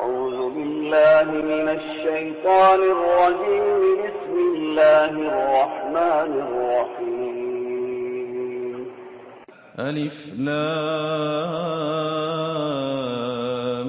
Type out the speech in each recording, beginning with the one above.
أعوذ بالله من الشيطان الرجيم. بسم الله الرحمن الرحيم. ألف لام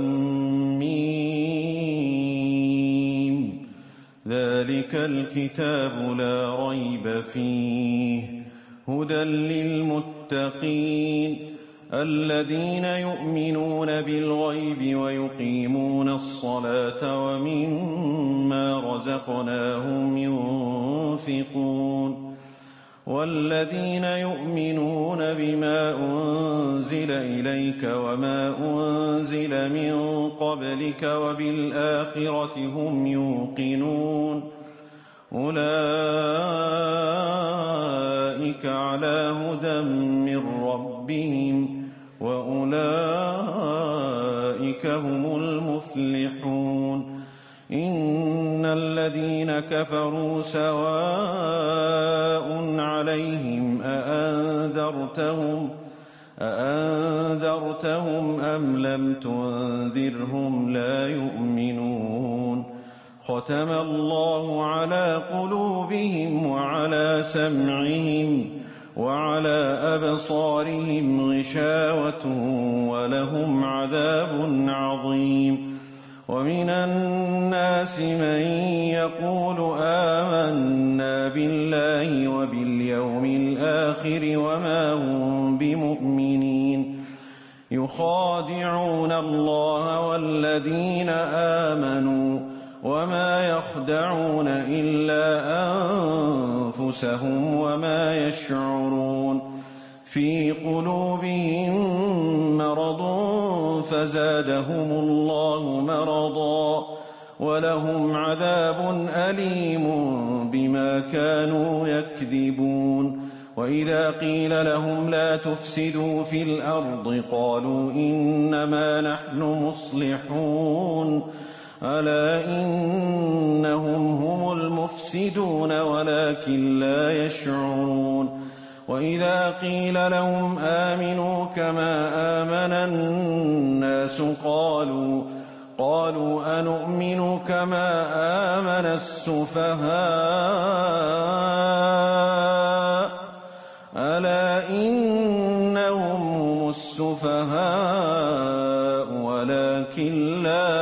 ميم. ذلك الكتاب لا ريب فيه هدى للمتقين الذين يؤمنون بالغيب ويقيمون الصلاة ومما رزقناهم ينفقون والذين يؤمنون بما أنزل إليك وما أنزل من قبلك وبالآخرة هم يوقنون أولئك على هدى من ربهم وأولئك هم المفلحون. إن الذين كفروا سواء عليهم أأنذرتهم أم لم تنذرهم لا يؤمنون. ختم الله على قلوبهم وعلى سمعهم وعلى أبصارهم غشاوة ولهم عذاب عظيم. ومن الناس من يقول آمنا بالله وباليوم الآخر وما هم بمؤمنين يخادعون الله والذين آمنوا وما يخدعون إلا أنفسهم وما يشعرون. في قلوبهم مرض فزادهم الله مرضا ولهم عذاب أليم بما كانوا يكذبون. وإذا قيل لهم لا تفسدوا في الأرض قالوا إنما نحن مصلحون ألا إنهم هم المفسدون ولكن لا يشعرون. وإذا قيل لهم آمنوا كما آمن الناس قالوا أنؤمن كما آمن السفهاء ألا إنهم هم السفهاء ولكن لا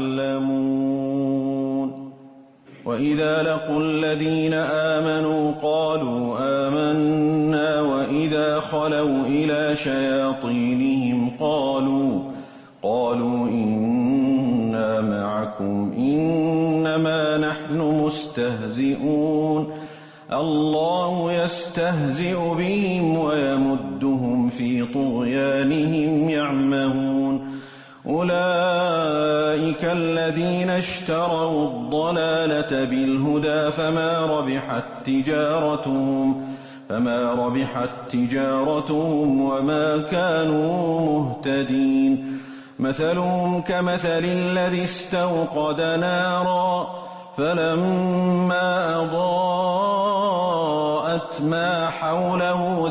يعلمون. وإذا لقوا الذين آمنوا قالوا آمنا وإذا خلوا إلى شياطينهم قالوا إنا معكم إنما نحن مستهزئون الله يستهزئ بهم ويمدهم في طغيانهم يعمهون. أولئك الذين اشتروا الضلالة بالهدى فما ربحت تجارتهم وما كانوا مهتدين. مثلهم كمثل الذي استوقد نارا فلما أضاءت ما حوله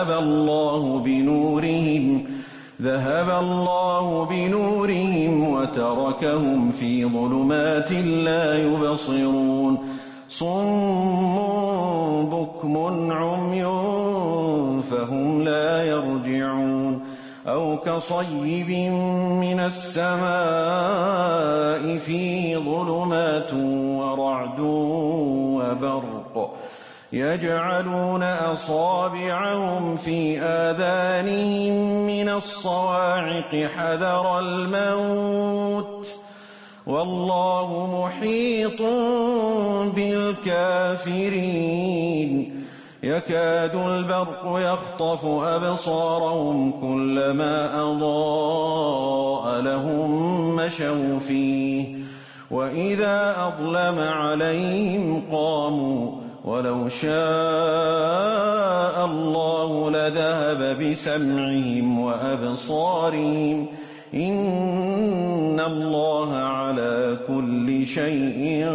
ذهب الله بنورهم وتركهم في ظلمات لا يبصرون. صم بكم عمي فهم لا يرجعون. أو كصيب من السماء فيه ظلمات ورعد وبرق يجعلون أصابعهم في آذانهم من الصواعق حذر الموت والله محيط بالكافرين. يكاد البرق يخطف أبصارهم كلما أضاء لهم مشوا فيه وإذا أظلم عليهم قاموا ولو شاء الله لذهب بسمعهم وأبصارهم إن الله على كل شيء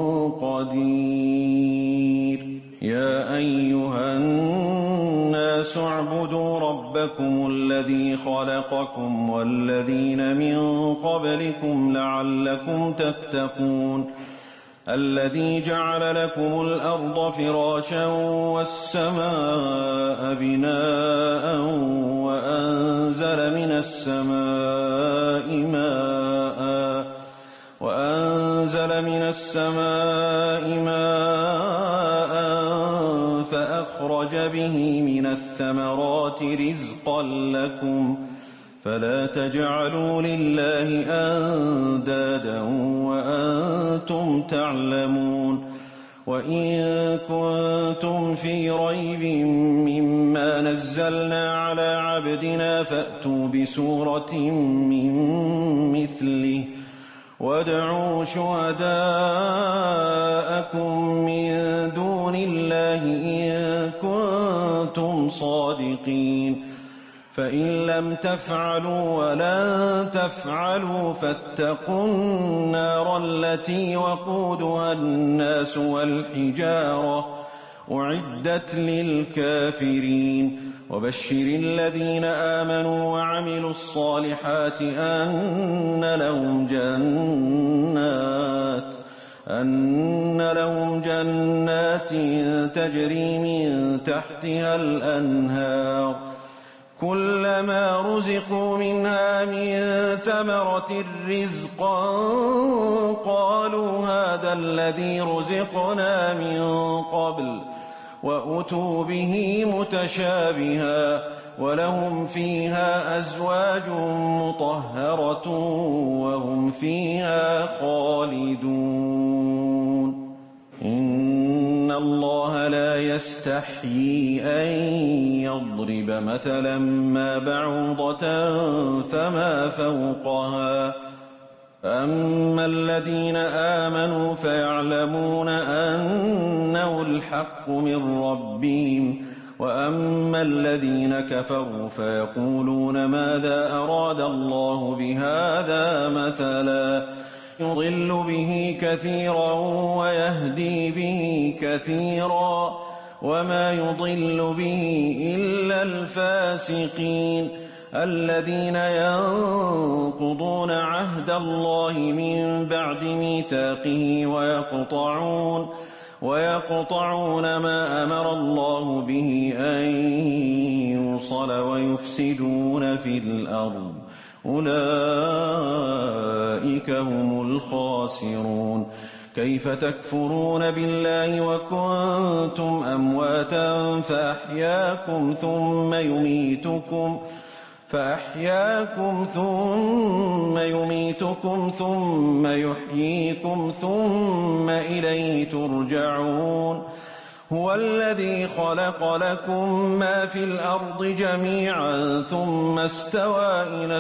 قدير. يا أيها الناس الناس اعبدوا ربكم الذي خلقكم والذين من قبلكم لعلكم تتقون الذي جعل لكم الأرض فراشا والسماء بناء وأنزل من السماء ماء فأخرج به من الثمرات رزقا لكم فلا تجعلوا لله أندادا وأنتم تعلمون وإن كنتم في ريب مما نزلنا على عبدنا فأتوا بسورة من مثله وادعوا شهداءكم من دون الله إن كنتم صادقين فإن لم تفعلوا ولن تفعلوا فاتقوا النار التي وقودها الناس والحجارة أعدت للكافرين وبشر الذين آمنوا وعملوا الصالحات أن لهم جنات تجري من تحتها الأنهار كلما رزقوا منها من ثمرة رزقا قالوا هذا الذي رزقنا من قبل وأتوا به متشابها ولهم فيها أزواج مطهرة وهم فيها خالدون إن الله لا يستحيي أن يضرب مثلا ما بعوضة فما فوقها فأما الذين آمنوا فيعلمون أنه الحق من ربهم وأما الذين كفروا فيقولون ماذا أراد الله بهذا مثلا يضل به كثيرا ويهدي به كثيرا وما يضل به إلا الفاسقين الذين ينقضون عهد الله من بعد ميثاقه ويقطعون ما أمر الله به أن يوصل ويفسدون في الأرض أولئك هم الخاسرون كيف تكفرون بالله وكنتم أمواتا فأحياكم ثم يميتكم ثم يحييكم ثم إليه ترجعون هو الذي خلق لكم ما في الأرض جميعا ثم استوى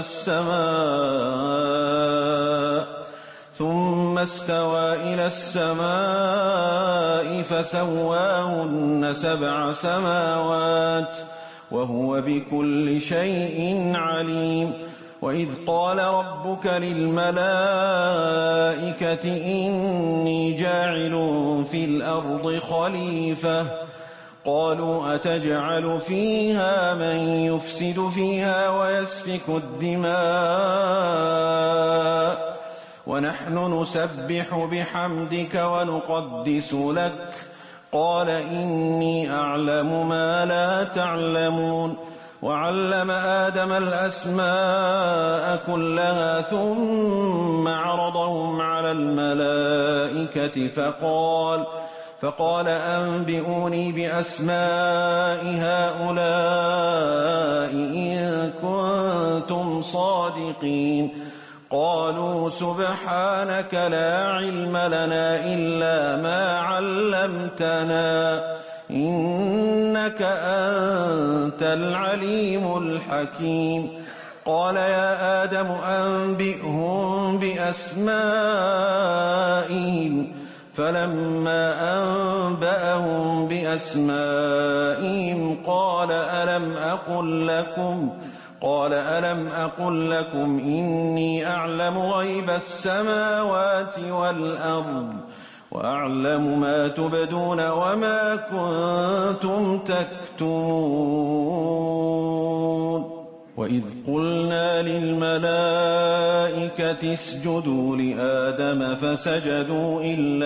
إلى السماء فسواهن 7 سماوات وهو بكل شيء عليم وإذ قال ربك للملائكة إني جاعل في الأرض خليفة قالوا أتجعل فيها من يفسد فيها ويسفك الدماء ونحن نسبح بحمدك ونقدس لك قال إني أعلم ما لا تعلمون وعلم آدم الأسماء كلها ثم عرضهم على الملائكة فقال أنبئوني بأسماء هؤلاء إن كنتم صادقين قالوا سبحانك لا علم لنا إلا ما علمتنا إنك أنت العليم الحكيم قال يا آدم أنبئهم بأسمائهم فلما أنبأهم بأسمائهم قال ألم أقل لكم إني أعلم غيب السماوات والأرض وأعلم ما تبدون وما كنتم تكتمون. وإذ قلنا للملائكة اسجدوا لآدم فسجدوا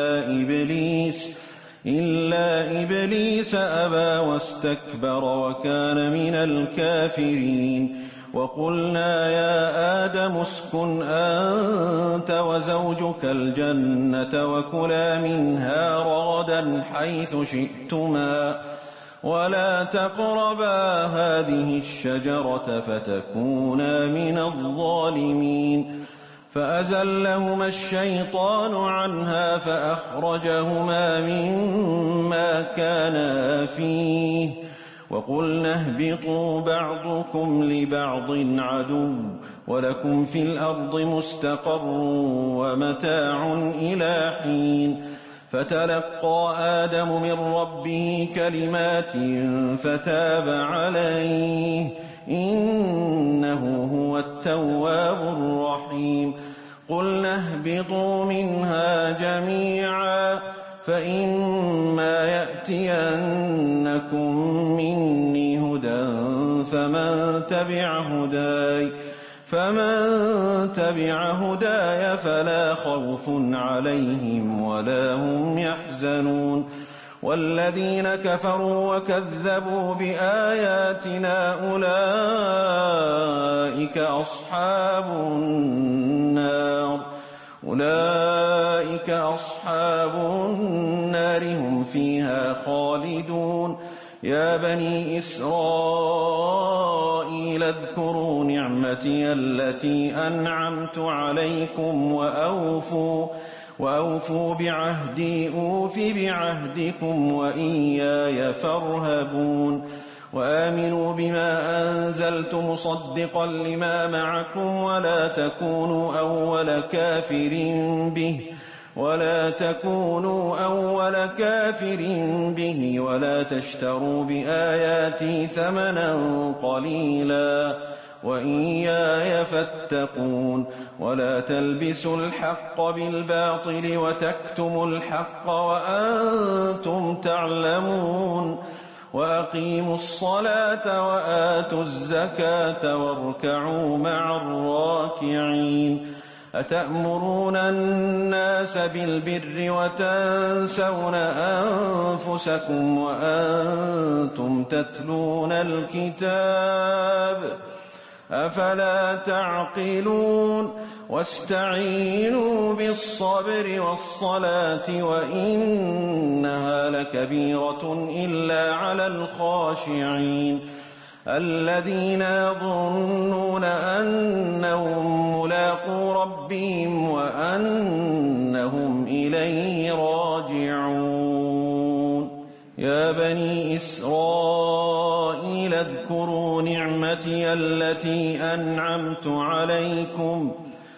إلا إبليس أبى واستكبر وكان من الكافرين. وقلنا يا آدم اسكن أنت وزوجك الجنة وكلا منها رغدا حيث شئتما ولا تقربا هذه الشجرة فتكونا من الظالمين. فأزلهما الشيطان عنها فأخرجهما مما كانا فيه وقلنا اهبطوا بعضكم لبعض عدو ولكم في الأرض مستقر ومتاع إلى حين. فتلقى آدم من ربه كلمات فتاب عليه إنه هو التواب الرحيم. قلنا اهبطوا منها جميعا فإما يأتينكم مني هدى فمن تبع هداي فلا خوف عليهم ولا هم يحزنون. والذين كفروا وكذبوا بآياتنا أولئك أصحاب النار هم فيها خالدون. يا بني إسرائيل اذكروا نعمتي التي أنعمت عليكم وأوفوا بعهدي أوف بعهدكم وإياي فارهبون. وآمنوا بما أنزلت مصدقا لما معكم ولا تكونوا أول كافر به ولا تشتروا بآياتي ثمنا قليلا وإياي فاتقون. ولا تلبسوا الحق بالباطل وتكتموا الحق وأنتم تعلمون. وأقيموا الصلاة وآتوا الزكاة واركعوا مع الراكعين. أتأمرون الناس بالبر وتنسون أنفسكم وأنتم تتلون الكتاب أفلا تعقلون. واستعينوا بالصبر والصلاة وإنها لكبيرة إلا على الخاشعين الذين يظنون أنهم ملاقو ربهم وأنهم إليه راجعون. يا بني إسرائيل اذكروا نعمتي التي أنعمت عليكم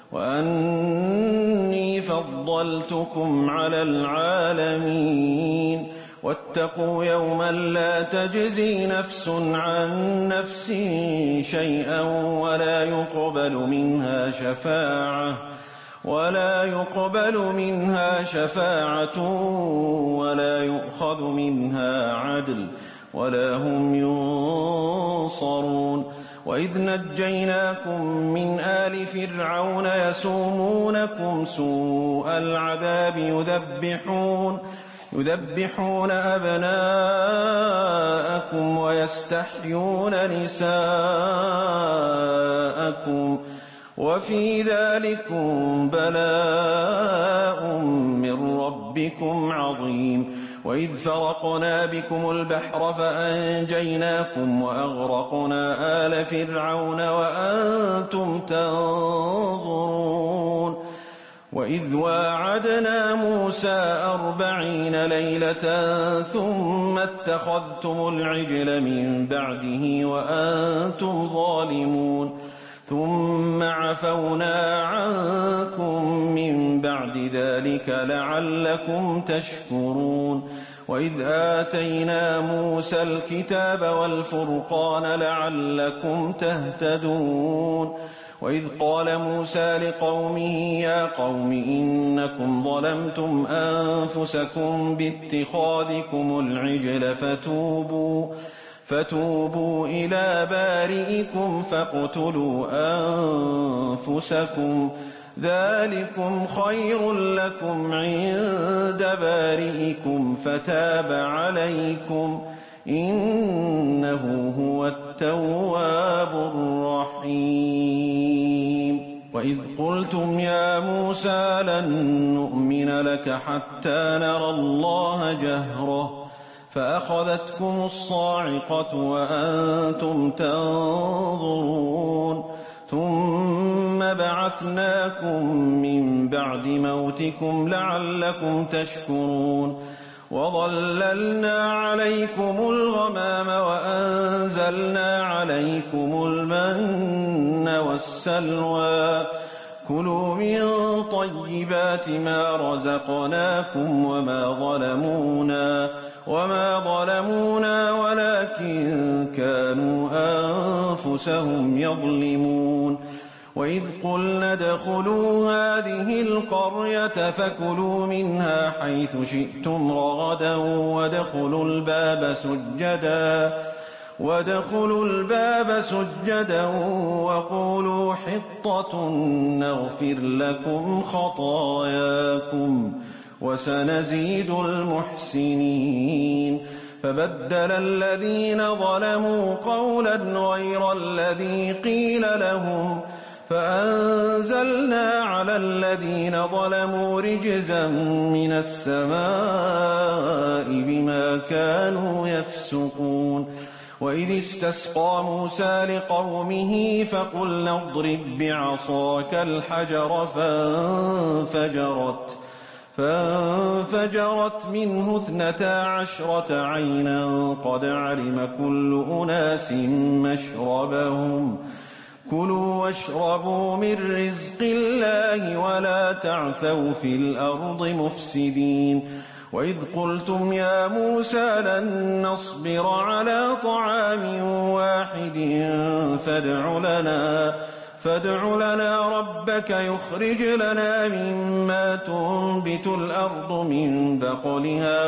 وأني فضلتكم على العالمين. واتقوا يوما لا تجزي نفس عن نفس شيئا ولا يقبل منها شفاعة ولا يؤخذ منها عدل ولا هم ينصرون. وإذ نجيناكم من آل فرعون يسومونكم سوء العذاب يذبحون أبناءكم ويستحيون نساءكم وفي ذلكم بلاء من ربكم عظيم. وإذ فرقنا بكم البحر فأنجيناكم وأغرقنا آل فرعون وأنتم تنظرون. وإذ واعدنا موسى 40 ليلة ثم اتخذتم العجل من بعده وأنتم ظالمون ثم عفونا عنكم من بعد ذلك لعلكم تشكرون. وإذ آتينا موسى الكتاب والفرقان لعلكم تهتدون. وإذ قال موسى لقومه يا قوم إنكم ظلمتم أنفسكم باتخاذكم العجل فتوبوا إلى بارئكم فاقتلوا أنفسكم ذلكم خير لكم عند بارئكم فتاب عليكم إنه هو التواب الرحيم. وإذ قلتم يا موسى لن نؤمن لك حتى نرى الله جهرة فأخذتكم الصاعقة وأنتم تنظرون ثم بعثناكم من بعد موتكم لعلكم تشكرون وظللنا عليكم الغمام وأنزلنا عليكم المن والسلوى كلوا من طيبات ما رزقناكم وما ظلمونا ولكن كانوا أنفسهم يظلمون. وإذ قلنا ادخلوا هذه القرية فكلوا منها حيث شئتم رغدا وادخلوا الباب سجدا وقولوا حطة نغفر لكم خطاياكم وسنزيد المحسنين. فبدل الذين ظلموا قولا غير الذي قيل لهم فأنزلنا على الذين ظلموا رجزا من السماء بما كانوا يفسقون. وإذ استسقى موسى لقومه فقلنا اضرب بعصاك الحجر فانفجرت منه 12 عينا قد علم كل أناس مشربهم كلوا واشربوا من رزق الله ولا تعثوا في الأرض مفسدين. وإذ قلتم يا موسى لن نصبر على طعام واحد فادع لنا ربك يخرج لنا مما تنبت الأرض من بقلها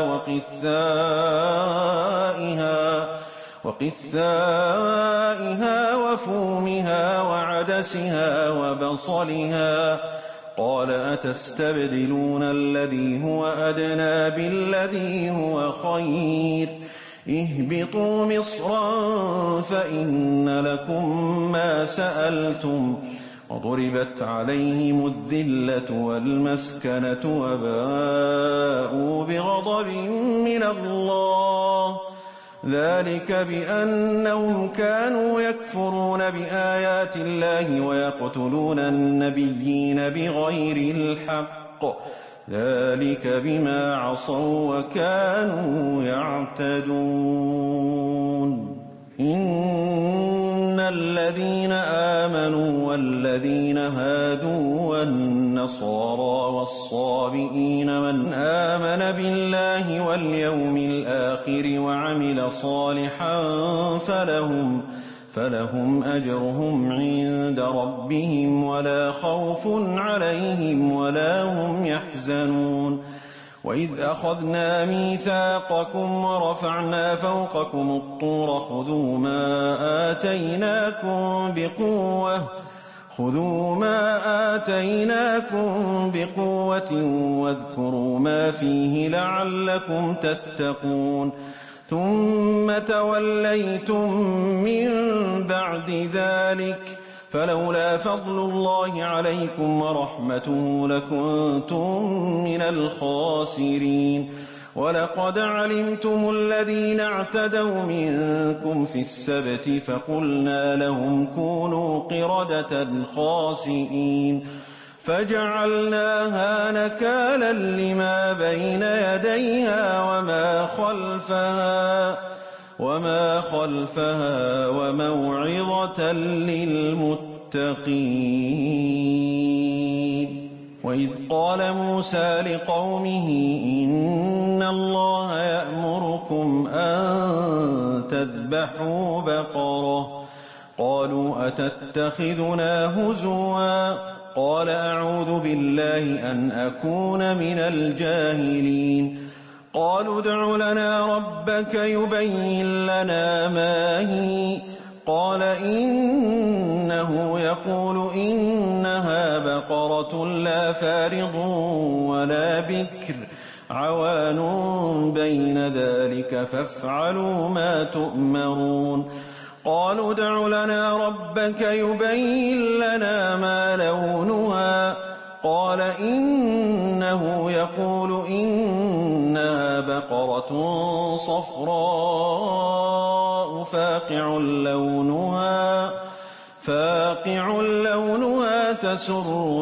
وقثائها وفومها وعدسها وبصلها قال أتستبدلون الذي هو أدنى بالذي هو خير اهبطوا مصرا فإن لكم ما سألتم وضربت عليهم الذلة والمسكنة وباءوا بغضب من الله ذلك بأنهم كانوا يكفرون بآيات الله ويقتلون النبيين بغير الحق ذلك بما عصوا وكانوا يعتدون. إن الذين آمنوا والذين هادوا والنصارى والصابئين من آمن بالله واليوم الآخر وعمل صالحا فلهم أجرهم عند ربهم ولا خوف عليهم ولا هم يحزنون. وإذ أخذنا ميثاقكم ورفعنا فوقكم الطور خذوا ما آتيناكم بقوة واذكروا ما فيه لعلكم تتقون ثم توليتم من بعد ذلك فلولا فضل الله عليكم ورحمته لكنتم من الخاسرين. ولقد علمتم الذين اعتدوا منكم في السبت فقلنا لهم كونوا قردة خاسئين فجعلناها نكالا لما بين يديها وما خلفها وموعظة للمتقين. وإذ قال موسى لقومه إن الله يأمركم أن تذبحوا بقرة قالوا قالوا أتتخذنا هزوا قال أعوذ بالله أن أكون من الجاهلين قالوا ادع لنا ربك يبين لنا ما هي قال إنه يقول إنها بقرة لا فارض ولا بكر عوان بين ذلك فافعلوا ما تؤمرون قالوا ادع لنا ربك يبين لنا ما لونها قال إنه يقول إنها بقرة صفراء فاقع لونها تسر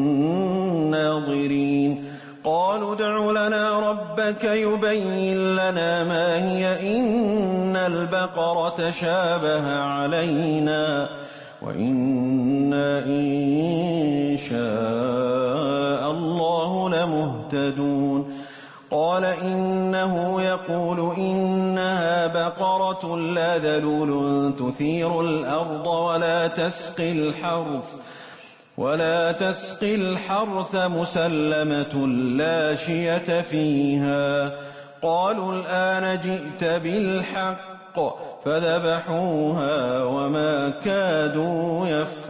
الناظرين قالوا ادع لنا ربك يبين لنا ما هي إن البقرة شابه علينا وإنا إن شاء الله لمهتدون قال إنه يقول إنها بقرة لا ذلول تثير الأرض ولا تسقي الحرث مسلمة لا شية فيها قالوا الآن جئت بالحق فذبحوها وما كادوا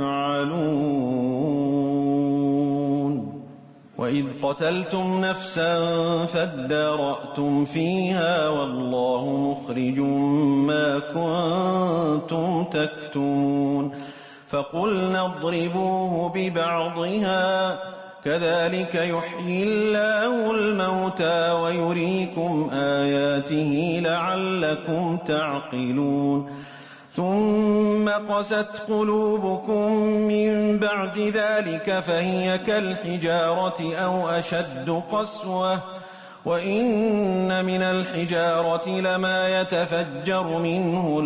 يفعلون وإذ قتلتم نفسا فادارأتم فيها والله مخرج ما كنتم تكتمون فقلنا اضربوه ببعضها كذلك يحيي الله الموتى ويريكم آياته لعلكم تعقلون ثم قست قلوبكم من بعد ذلك فهي كالحجارة أو أشد قسوة وإن من الحجارة لما يتفجر منه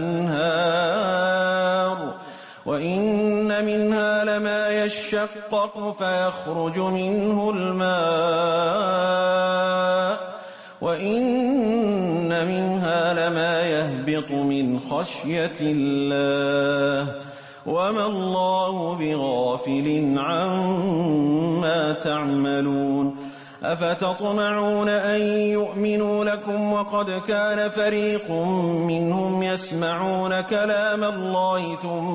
الأنهار وإن منها لما يشقق فيخرج منه الماء وإن منها لما يهبط من خشية الله وما الله بغافل عما تعملون أفتطمعون أن يؤمنوا لكم وقد كان فريق منهم يسمعون كلام الله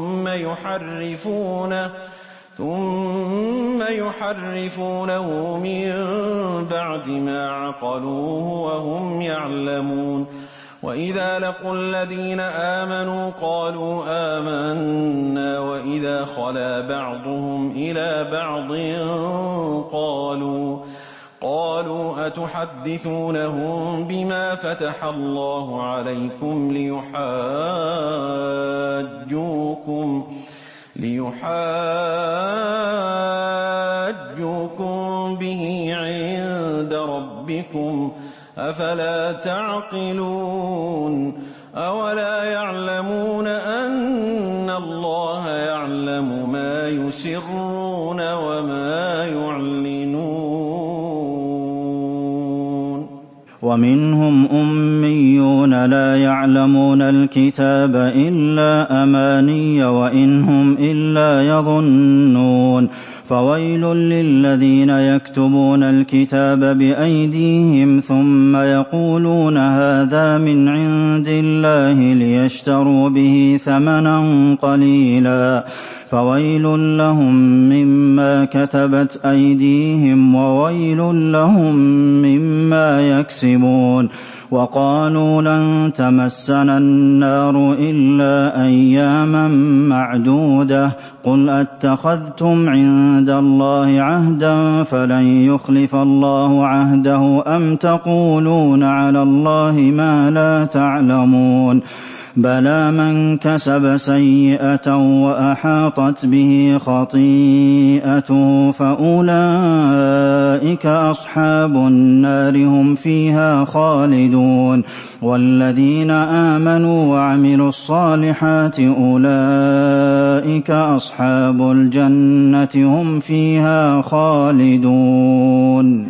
ثم يحرفونه من بعد ما عقلوه وهم يعلمون وإذا لقوا الذين آمنوا قالوا آمنا وإذا خلا بعضهم إلى بعض قالوا أتحدثونهم بما فتح الله عليكم ليحاجوكم به عند ربكم أفلا تعقلون أولا يعلمون أن الله يعلم ما يسرون وما يعلنون ومنهم أميون لا يعلمون الكتاب إلا أماني وإن هم إلا يظنون فويل للذين يكتبون الكتاب بأيديهم ثم يقولون هذا من عند الله ليشتروا به ثمنا قليلا فويل لهم مما كتبت أيديهم وويل لهم مما يكسبون وقالوا لن تمسنا النار إلا أياما معدودة قل أتخذتم عند الله عهدا فلن يخلف الله عهده أم تقولون على الله ما لا تعلمون بلى من كسب سيئة وأحاطت به خطيئته فأولئك أصحاب النار هم فيها خالدون والذين آمنوا وعملوا الصالحات أولئك أصحاب الجنة هم فيها خالدون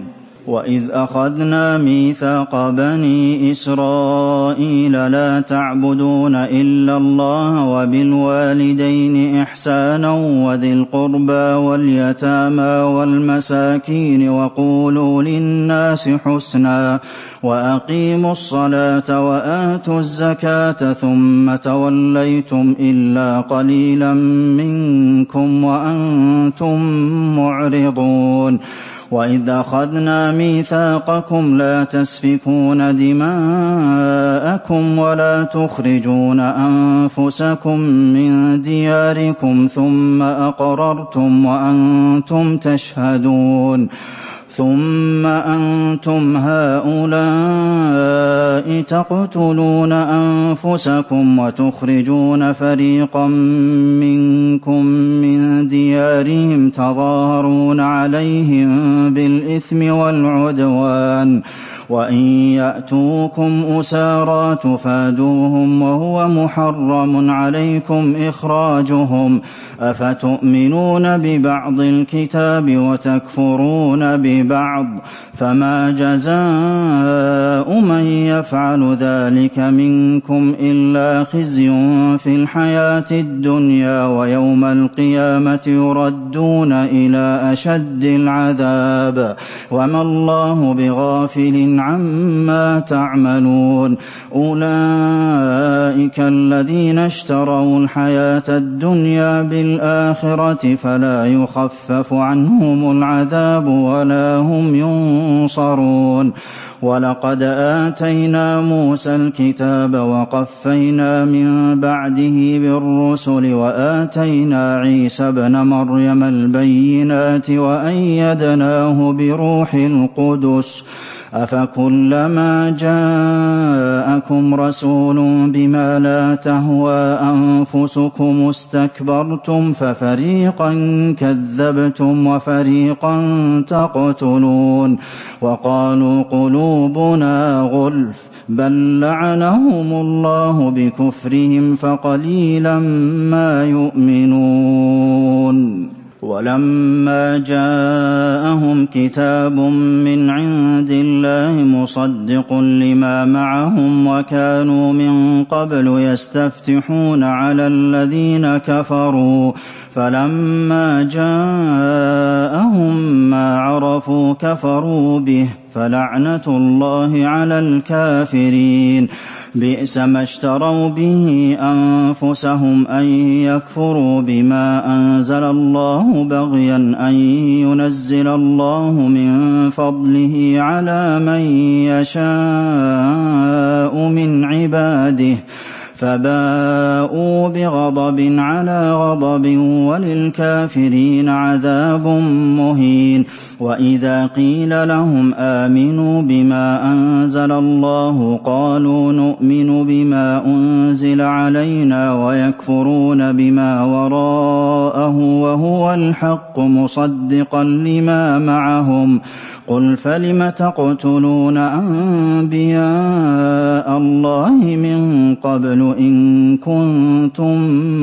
وإذ أخذنا ميثاق بني إسرائيل لا تعبدون إلا الله وبالوالدين إحسانا وذي القربى واليتامى والمساكين وقولوا للناس حسنا وأقيموا الصلاة وآتوا الزكاة ثم توليتم إلا قليلا منكم وأنتم معرضون وإذ أخذنا ميثاقكم لا تسفكون دماءكم ولا تخرجون أنفسكم من دياركم ثم أقررتم وأنتم تشهدون ثم أنتم هؤلاء تقتلون أنفسكم وتخرجون فريقا منكم من ديارهم تظاهرون عليهم بالإثم والعدوان وإن يأتوكم أسارى تفادوهم وهو محرم عليكم إخراجهم أفتؤمنون ببعض الكتاب وتكفرون ببعض فما جزاء من يفعل ذلك منكم إلا خزي في الحياة الدنيا ويوم القيامة يردون إلى أشد العذاب وما الله بغافل عما تعملون أولئك الذين اشتروا الحياة الدنيا بالآخرة فلا يخفف عنهم العذاب ولا هم ينصرون ولقد آتينا موسى الكتاب وقفينا من بعده بالرسل وآتينا عيسى ابن مريم البينات وأيدناه بروح القدس أفكلما جاءكم رسول بما لا تهوى أنفسكم استكبرتم ففريقا كذبتم وفريقا تقتلون وقالوا قلوبنا غلف بل لعنهم الله بكفرهم فقليلا ما يؤمنون ولما جاءهم كتاب من عند الله مصدق لما معهم وكانوا من قبل يستفتحون على الذين كفروا فلما جاءهم ما عرفوا كفروا به فلعنة الله على الكافرين بئس ما اشتروا به أنفسهم أن يكفروا بما أنزل الله بغيا أن ينزل الله من فضله على من يشاء من عباده فباءوا بغضب على غضب وللكافرين عذاب مهين وإذا قيل لهم آمنوا بما أنزل الله قالوا نؤمن بما أنزل علينا ويكفرون بما وراءه وهو الحق مصدقا لما معهم قل فلم تقتلون أنبياء الله من قبل إن كنتم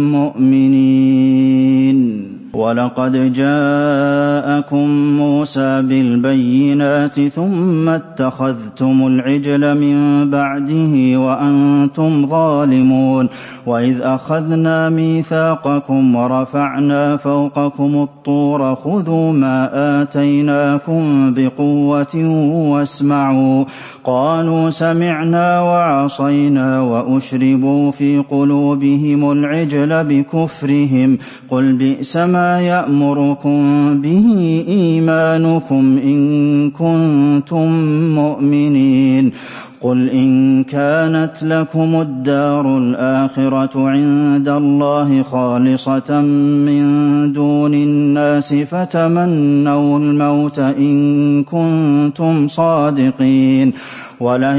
مؤمنين ولقد جاءكم موسى بالبينات ثم اتخذتم العجل من بعده وأنتم ظالمون وإذ أخذنا ميثاقكم ورفعنا فوقكم الطور خذوا ما آتيناكم بقوة واسمعوا قالوا سمعنا وعصينا وأشربوا في قلوبهم العجل بكفرهم قل بئس ما يأمركم به إيمانكم إن كنتم مؤمنين قل إن كانت لكم الدار الآخرة عند الله خالصة من دون الناس فتمنوا الموت إن كنتم صادقين ولن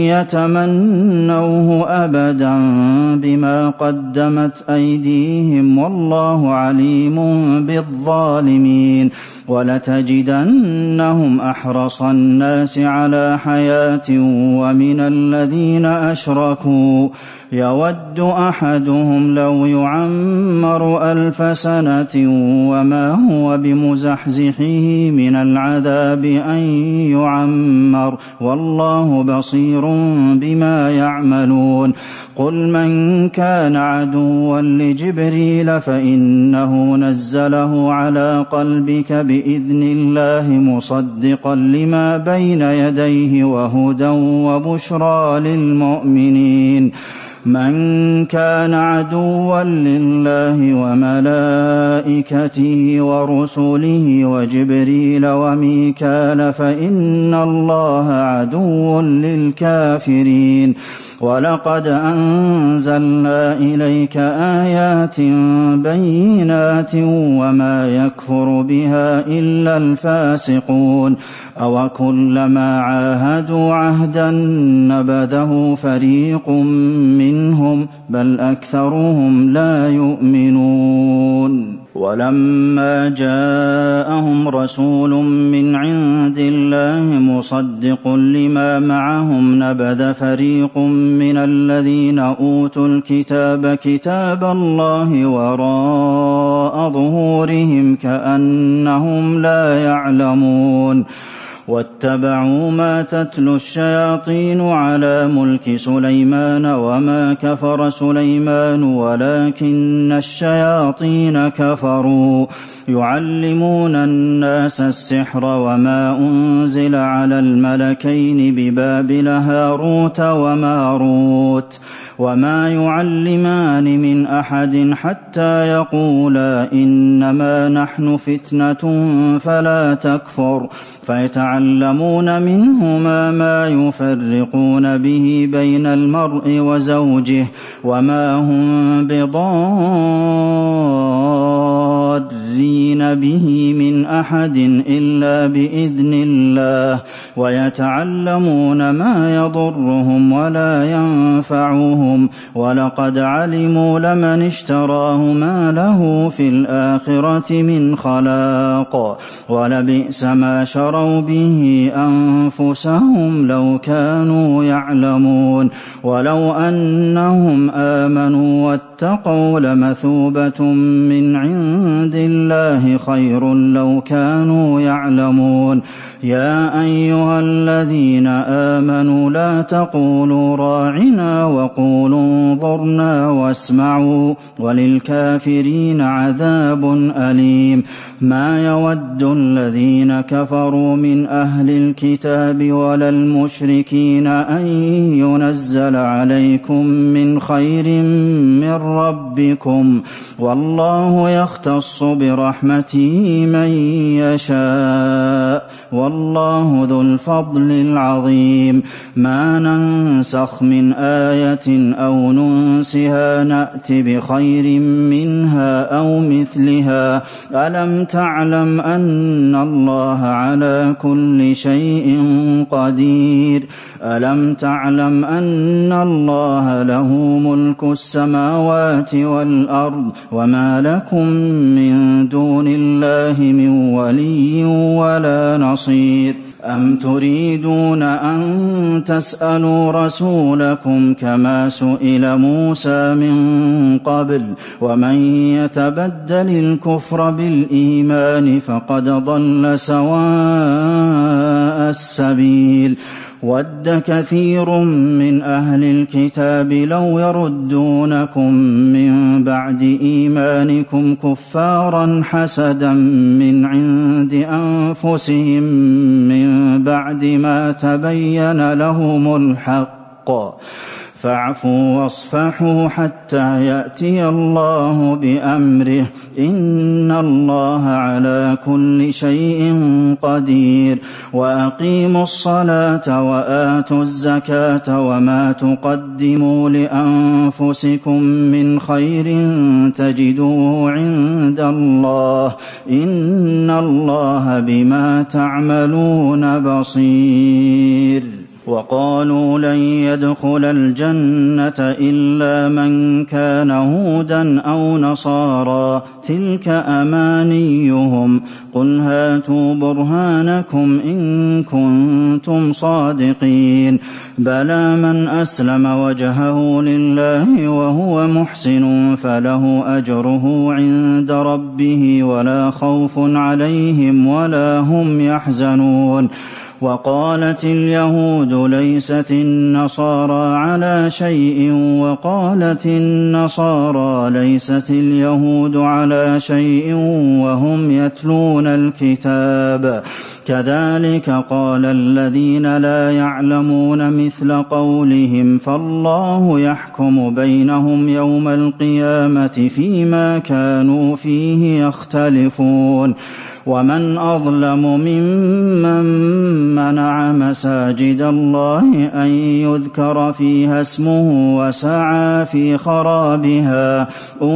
يتمنوه أبدا بما قدمت أيديهم والله عليم بالظالمين وَلَتَجِدَنَّهُمْ أَحْرَصَ النَّاسِ عَلَىٰ حَيَاةٍ وَمِنَ الَّذِينَ أَشْرَكُوا يَوَدُّ أَحَدُهُمْ لَوْ يُعَمَّرُ 1000 سَنَةٍ وَمَا هُوَ بِمُزَحْزِحِهِ مِنَ الْعَذَابِ أَن يُعَمَّرَ وَاللَّهُ بَصِيرٌ بِمَا يَعْمَلُونَ قُلْ مَن كَانَ عَدُوًّا لِّجِبْرِيلَ فَإِنَّهُ نَزَّلَهُ عَلَىٰ قَلْبِكَ بِإِذْنِ اللَّهِ مُصَدِّقًا لِّمَا بَيْنَ يَدَيْهِ وَهُدًى وَبُشْرَىٰ لِلْمُؤْمِنِينَ مَن كَانَ عَدُوًّا لِّلَّهِ وَمَلَائِكَتِهِ وَرُسُلِهِ وَجِبْرِيلَ وَمِيكَالَ فَإِنَّ اللَّهَ عَدُوٌّ لِّلْكَافِرِينَ وَلَقَدْ أَنزَلْنَا إِلَيْكَ آيَاتٍ بَيِّنَاتٍ وَمَا يَكْفُرُ بِهَا إِلَّا الْفَاسِقُونَ أَوَكُلَّمَا عَاهَدُوا عَهْدًا نَّبَذَهُ فَرِيقٌ مِّنْهُم بَلْ أَكْثَرُهُمْ لَا يُؤْمِنُونَ وَلَمَّا جَاءَهُمْ رَسُولٌ مِّنْ عِندِ اللَّهِ مُصَدِّقٌ لِّمَا مَعَهُمْ نَبَذَ فَرِيقٌ مِّنَ الَّذِينَ أُوتُوا الْكِتَابَ كِتَابَ اللَّهِ وَرَاءَ ظُهُورِهِمْ كَأَنَّهُمْ لَا يَعْلَمُونَ وَاتَّبَعُوا مَا تَتْلُو الشَّيَاطِينُ عَلَىٰ مُلْكِ سُلَيْمَانَ وَمَا كَفَرَ سُلَيْمَانُ وَلَٰكِنَّ الشَّيَاطِينَ كَفَرُوا يُعَلِّمُونَ النَّاسَ السِّحْرَ وَمَا أُنزِلَ عَلَى الْمَلَكَيْنِ بِبَابِلَ هَارُوتَ وَمَارُوتَ وَمَا يُعَلِّمَانِ مِنْ أَحَدٍ حَتَّىٰ يَقُولَا إِنَّمَا نَحْنُ فِتْنَةٌ فَلَا تَكْفُرْ فَيَتَعَلَّمُونَ مِنْهُمَا مَا يُفَرِّقُونَ بِهِ بَيْنَ الْمَرْءِ وَزَوْجِهِ وَمَا هُم بِضَارِّينَ بِهِ مِنْ أَحَدٍ إِلَّا بِإِذْنِ اللَّهِ وَيَتَعَلَّمُونَ مَا يَضُرُّهُمْ وَلَا يَنفَعُهُمْ وَلَقَدْ عَلِمُوا لَمَنِ اشْتَرَاهُ مَا لَهُ فِي الْآخِرَةِ مِنْ خَلَاقٍ وَلَبِئْسَ مَا شَرَوْا بِهِ أَنفُسَهُمْ لَوْ كَانُوا يَعْلَمُونَ وَلَوْ أَنَّهُمْ آمَنُوا وَاتَّقَوْا لَمَثُوبَةٌ مِّنْ عِندِ اللَّهِ خَيْرٌ لَّوْ كَانُوا يَعْلَمُونَ يَا أَيُّهَا الَّذِينَ آمَنُوا لَا تَقُولُوا رَاعِنَا وَقُولُوا انظُرْنَا وَاسْمَعُوا وَلِلْكَافِرِينَ عَذَابٌ أَلِيمٌ مَا يَوَدُّ الَّذِينَ كَفَرُوا مِنْ أَهْلِ الْكِتَابِ وَلَا الْمُشْرِكِينَ أَن يُنَزَّلَ عَلَيْكُم مِّنْ خَيْرٍ مِّن رَّبِّكُمْ وَاللَّهُ يَخْتَصُّ بِرَحْمَتِهِ مَن يَشَاءُ وَاللَّهُ ذُو الْفَضْلِ الْعَظِيمِ مَا نَنسَخْ مِنْ آيَةٍ أَوْ نُنسِهَا نَأْتِ بِخَيْرٍ مِّنْهَا أَوْ مِثْلِهَا أَلَمْ تَعْلَمْ أَنَّ اللَّهَ عَلَىٰ كُلِّ شَيْءٍ قَدِيرٌ أَلَمْ تَعْلَمْ أَنَّ اللَّهَ لَهُ مُلْكُ السَّمَاوَاتِ وَالْأَرْضِ وَمَا لَكُم مِّن دُونِ اللَّهِ مِن وَلِيٍّ وَلَا نَصِيرٍ أَمْ تُرِيدُونَ أَن تَسْأَلُوا رَسُولَكُمْ كَمَا سُئِلَ مُوسَىٰ مِن قَبْلُ وَمَن يَتَبَدَّلِ الْكُفْرَ بِالْإِيمَانِ فَقَدْ ضَلَّ سَوَاءَ السَّبِيلِ وَدَّ كَثِيرٌ مِّنْ أَهْلِ الْكِتَابِ لَوْ يَرُدُّونَكُم مِّن بَعْدِ إِيمَانِكُمْ كُفَّارًا حَسَدًا مِّنْ عِندِ أَنفُسِهِم مِّن بَعْدِ مَا تَبَيَّنَ لَهُمُ الْحَقُّ فَاعْفُوا وَاصْفَحُوا حَتَّىٰ يَأْتِيَ اللَّهُ بِأَمْرِهِ إِنَّ اللَّهَ عَلَىٰ كُلِّ شَيْءٍ قَدِيرٌ وَأَقِيمُوا الصَّلَاةَ وَآتُوا الزَّكَاةَ وَمَا تُقَدِّمُوا لِأَنفُسِكُم مِّنْ خَيْرٍ تَجِدُوهُ عِندَ اللَّهِ إِنَّ اللَّهَ بِمَا تَعْمَلُونَ بَصِيرٌ وقالوا لن يدخل الجنة إلا من كان هودا أو نصارى تلك أمانيهم قل هاتوا برهانكم إن كنتم صادقين بلى من أسلم وجهه لله وهو محسن فله أجره عند ربه ولا خوف عليهم ولا هم يحزنون وقالت اليهود ليست النصارى على شيء وقالت النصارى ليست اليهود على شيء وهم يتلون الكتاب كذلك قال الذين لا يعلمون مثل قولهم فالله يحكم بينهم يوم القيامة فيما كانوا فيه يختلفون ومن أظلم ممن منع مساجد الله أن يذكر فيها اسمه وسعى في خرابها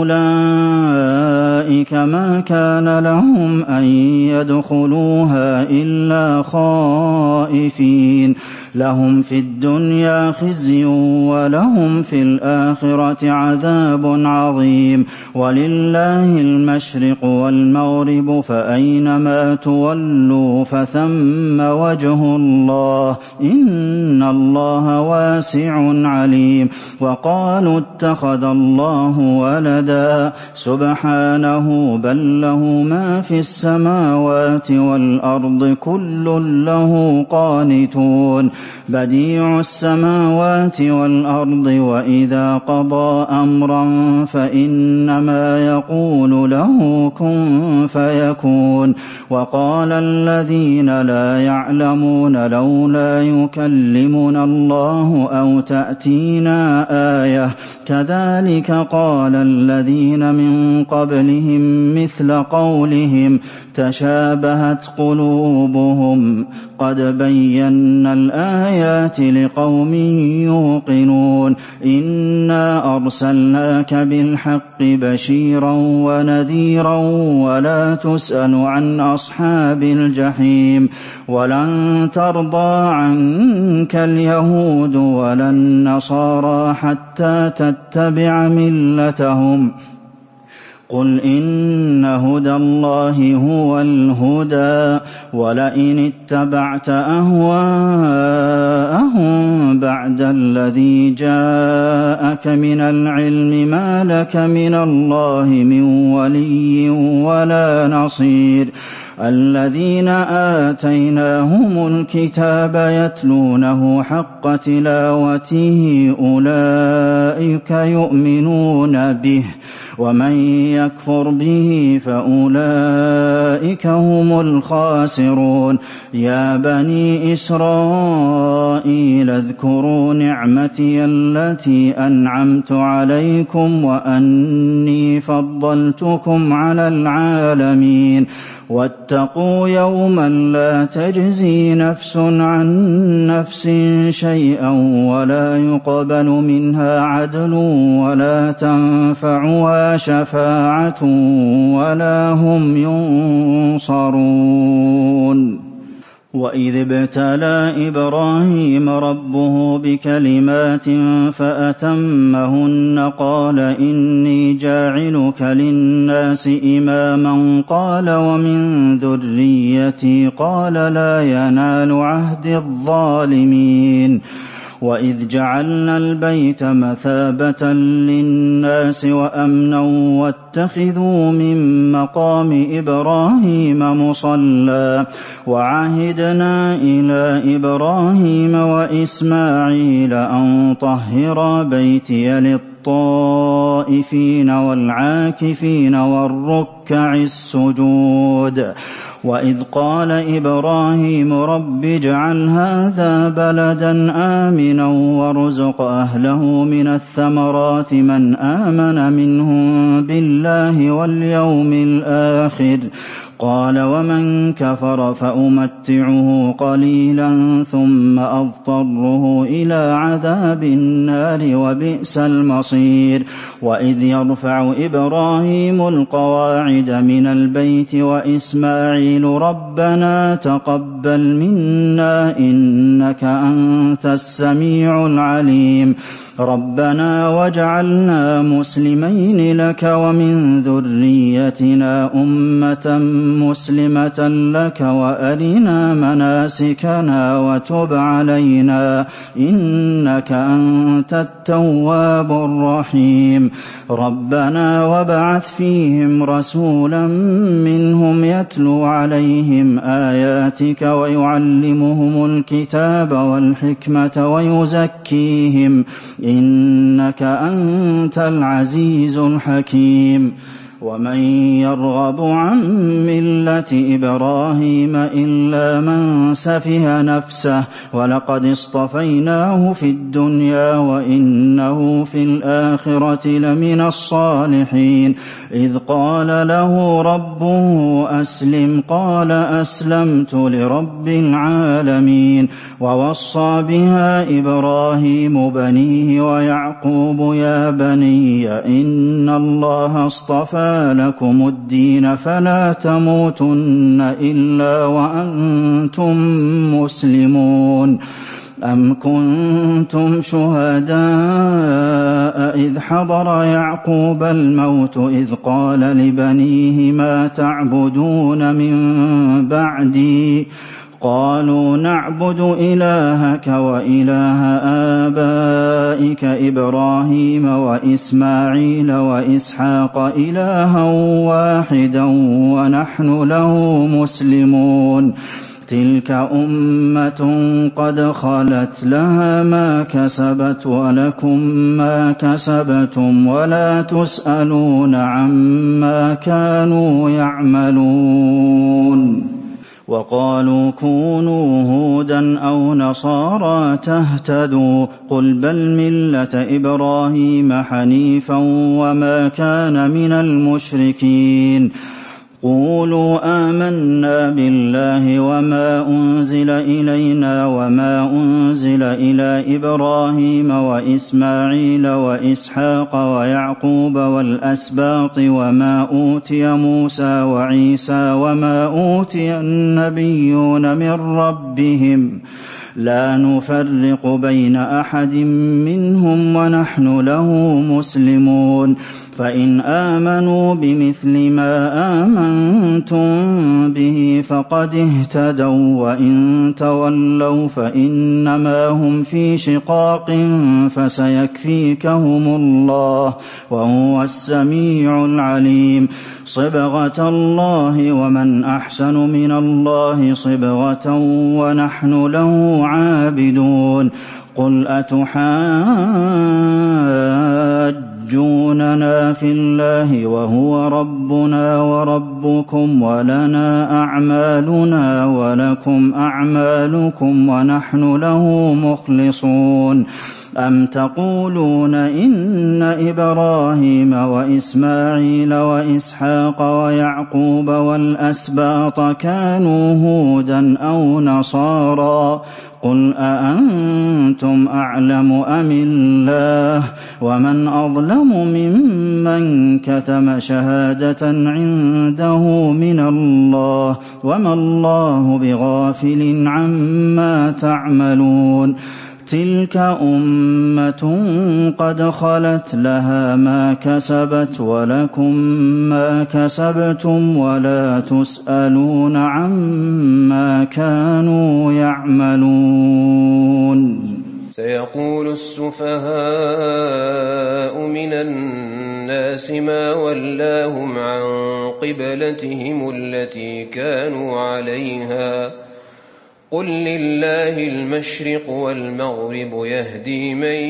أولئك ما كان لهم أن يدخلوها إلا خائفين لهم في الدنيا خزي ولهم في الآخرة عذاب عظيم ولله المشرق والمغرب فأينما تولوا فثم وجه الله إن الله واسع عليم وقالوا اتخذ الله ولدا سبحانه بل له ما في السماوات والأرض كل له قانتون بديع السماوات والأرض وإذا قضى أمرا فإنما يقول له كن فيكون وقال الذين لا يعلمون لولا يكلمنا الله أو تأتينا آية كذلك قال الذين من قبلهم مثل قولهم تشابهت قلوبهم قد بينا الآيات لقوم يوقنون إنا أرسلناك بالحق بشيرا ونذيرا ولا تسأل عن أصحاب الجحيم ولن ترضى عنك اليهود ولا النصارى حتى تتبع ملتهم قل إن هدى الله هو الهدى ولئن اتبعت أهواءهم بعد الذي جاءك من العلم ما لك من الله من ولي ولا نصير الذين آتيناهم الكتاب يتلونه حق تلاوته أولئك يؤمنون به ومن يكفر به فأولئك هم الخاسرون يا بني إسرائيل اذكروا نعمتي التي أنعمت عليكم وأني فضلتكم على العالمين واتقوا يوما لا تجزي نفس عن نفس شيئا ولا يقبل منها عدل ولا تنفعها شفاعة ولا هم ينصرون وإذ ابتلى إبراهيم ربه بكلمات فأتمهن قال إني جاعلك للناس إماما قال ومن ذريتي قال لا ينال عهد الظالمين وإذ جعلنا البيت مثابة للناس وأمنا واتخذوا من مقام إبراهيم مصلى وعهدنا إلى إبراهيم وإسماعيل أن طهرا بيتي للطائفين والعاكفين والركع السجود وإذ قال إبراهيم رب اجعل هذا بلدا آمنا وارزق أهله من الثمرات من آمن منهم بالله واليوم الآخر قال ومن كفر فأمتعه قليلا ثم أضطره إلى عذاب النار وبئس المصير وإذ يرفع إبراهيم القواعد من البيت وإسماعيل ربنا تقبل منا إنك أنت السميع العليم ربنا واجعلنا مسلمين لك ومن ذريتنا أمة مسلمة لك وأرنا مناسكنا وتب علينا إنك أنت التواب الرحيم ربنا وابعث فيهم رسولا منهم يتلو عليهم آياتك ويعلمهم الكتاب والحكمة ويزكيهم إنك أنت العزيز الحكيم ومن يرغب عن ملة إبراهيم إلا من سفه نفسه ولقد اصطفيناه في الدنيا وإنه في الآخرة لمن الصالحين إذ قال له ربه أسلم قال أسلمت لرب العالمين ووصى بها إبراهيم بنيه ويعقوب يا بني إن الله اصطفى لكم الدين فلا تموتن إلا وأنتم مسلمون أم كنتم شهداء إذ حضر يعقوب الموت إذ قال لبنيه ما تعبدون من بعدي قالوا نعبد إلهك وإله آبائك إبراهيم وإسماعيل وإسحاق إلها واحدا ونحن له مسلمون تلك أمة قد خلت لها ما كسبت ولكم ما كسبتم ولا تسألون عما كانوا يعملون وقالوا كونوا هودا أو نصارى تهتدوا قل بل ملة إبراهيم حنيفا وما كان من المشركين قولوا آمنا بالله وما أنزل إلينا وما أنزل إلى إبراهيم وإسماعيل وإسحاق ويعقوب والأسباط وما أوتي موسى وعيسى وما أوتي النبيون من ربهم لا نفرق بين أحد منهم ونحن له مسلمون فإن آمنوا بمثل ما آمنتم به فقد اهتدوا وإن تولوا فإنما هم في شقاق فسيكفيكهم الله وهو السميع العليم صبغة الله ومن أحسن من الله صبغة ونحن له عابدون قل أتحاجوننا في الله وهو ربنا وربكم ولنا أعمالنا ولكم أعمالكم ونحن له مخلصون أم تقولون إن إبراهيم وإسماعيل وإسحاق ويعقوب والأسباط كانوا هودا أو نصارى قل أأنتم أعلم أم الله ومن أظلم ممن كتم شهادة عنده من الله وما الله بغافل عما تعملون تلك أمة قد خلت لها ما كسبت ولكم ما كسبتم ولا تسألون عما كانوا يعملون سيقول السفهاء من الناس ما ولاهم عن قبلتهم التي كانوا عليها قل لله المشرق والمغرب يهدي من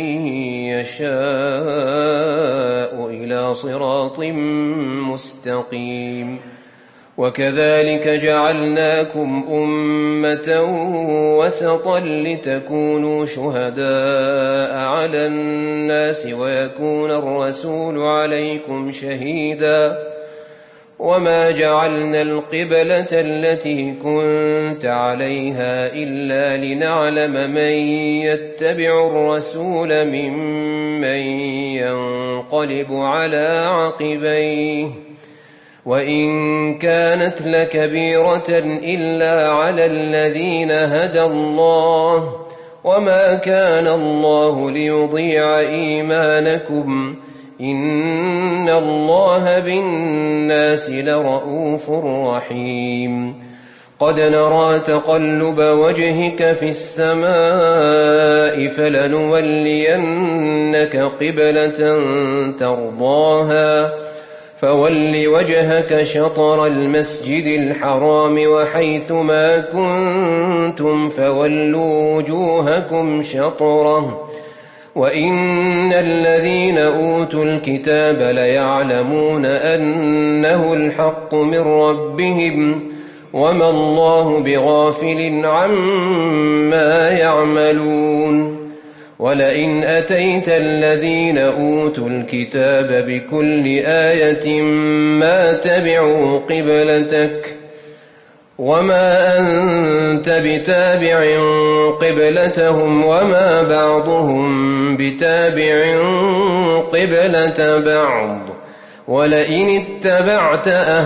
يشاء إلى صراط مستقيم وكذلك جعلناكم أمة وسطا لتكونوا شهداء على الناس ويكون الرسول عليكم شهيدا وما جعلنا القبلة التي كنت عليها إلا لنعلم من يتبع الرسول ممن ينقلب على عقبيه وإن كانت لكبيرة إلا على الذين هدى الله وما كان الله ليضيع إيمانكم إن الله بالناس لرءوف رحيم قد نرى تقلب وجهك في السماء فلنولينك قبلة ترضاها فول وجهك شطر المسجد الحرام وحيث ما كنتم فولوا وجوهكم شطره وإن الذين أوتوا الكتاب ليعلمون أنه الحق من ربهم وما الله بغافل عما يعملون ولئن أتيت الذين أوتوا الكتاب بكل آية ما تبعوا قبلتك وما أنت بتابع قبلتهم وما بعضهم بتابع قبلة بعض ولئن اتبعت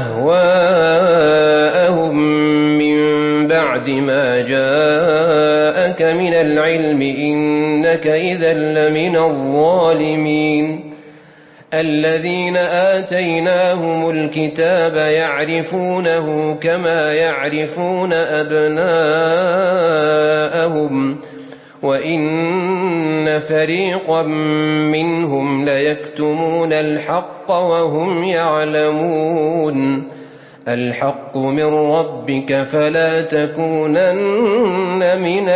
أهواءهم من بعد ما جاءك من العلم إنك إذا لمن الظالمين الذين آتيناهم الكتاب يعرفونه كما يعرفون أبناءهم وإن فريقا منهم ليكتمون الحق وهم يعلمون الحق من ربك فلا تكونن من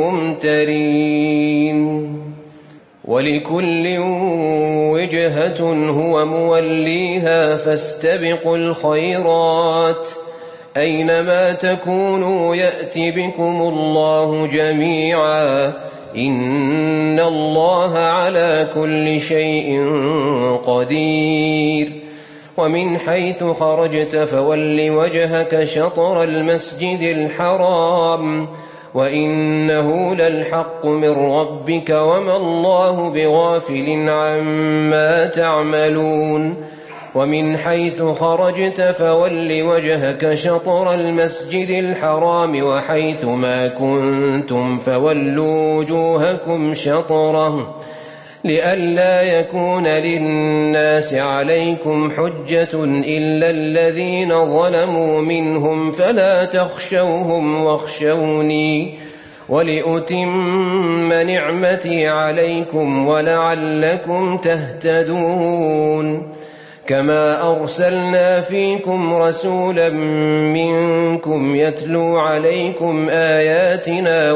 الممترين ولكل وجهة هو موليها فاستبقوا الخيرات أينما تكونوا يأت بكم الله جميعا إن الله على كل شيء قدير ومن حيث خرجت فول وجهك شطر المسجد الحرام وإنه للحق من ربك وما الله بغافل عما تعملون ومن حيث خرجت فول وجهك شطر المسجد الحرام وحيث ما كنتم فولوا وجوهكم شطره لئلا يكون للناس عليكم حجة إلا الذين ظلموا منهم فلا تخشوهم واخشوني ولأتم نعمتي عليكم ولعلكم تهتدون كما أرسلنا فيكم رسولا منكم يتلو عليكم آياتنا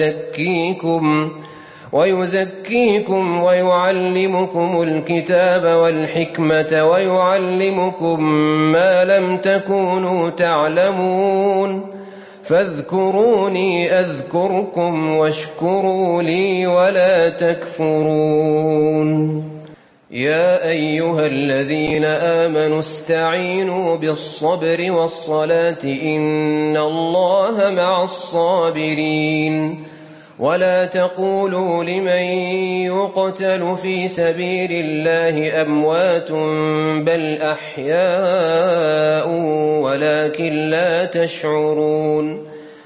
ويزكيكم ويعلمكم الكتاب والحكمة ويعلمكم ما لم تكونوا تعلمون فاذكروني أذكركم واشكروا لي ولا تكفرون يا أيها الذين آمنوا استعينوا بالصبر والصلاة إن الله مع الصابرين ولا تقولوا لمن يقتل في سبيل الله أموات بل أحياء ولكن لا تشعرون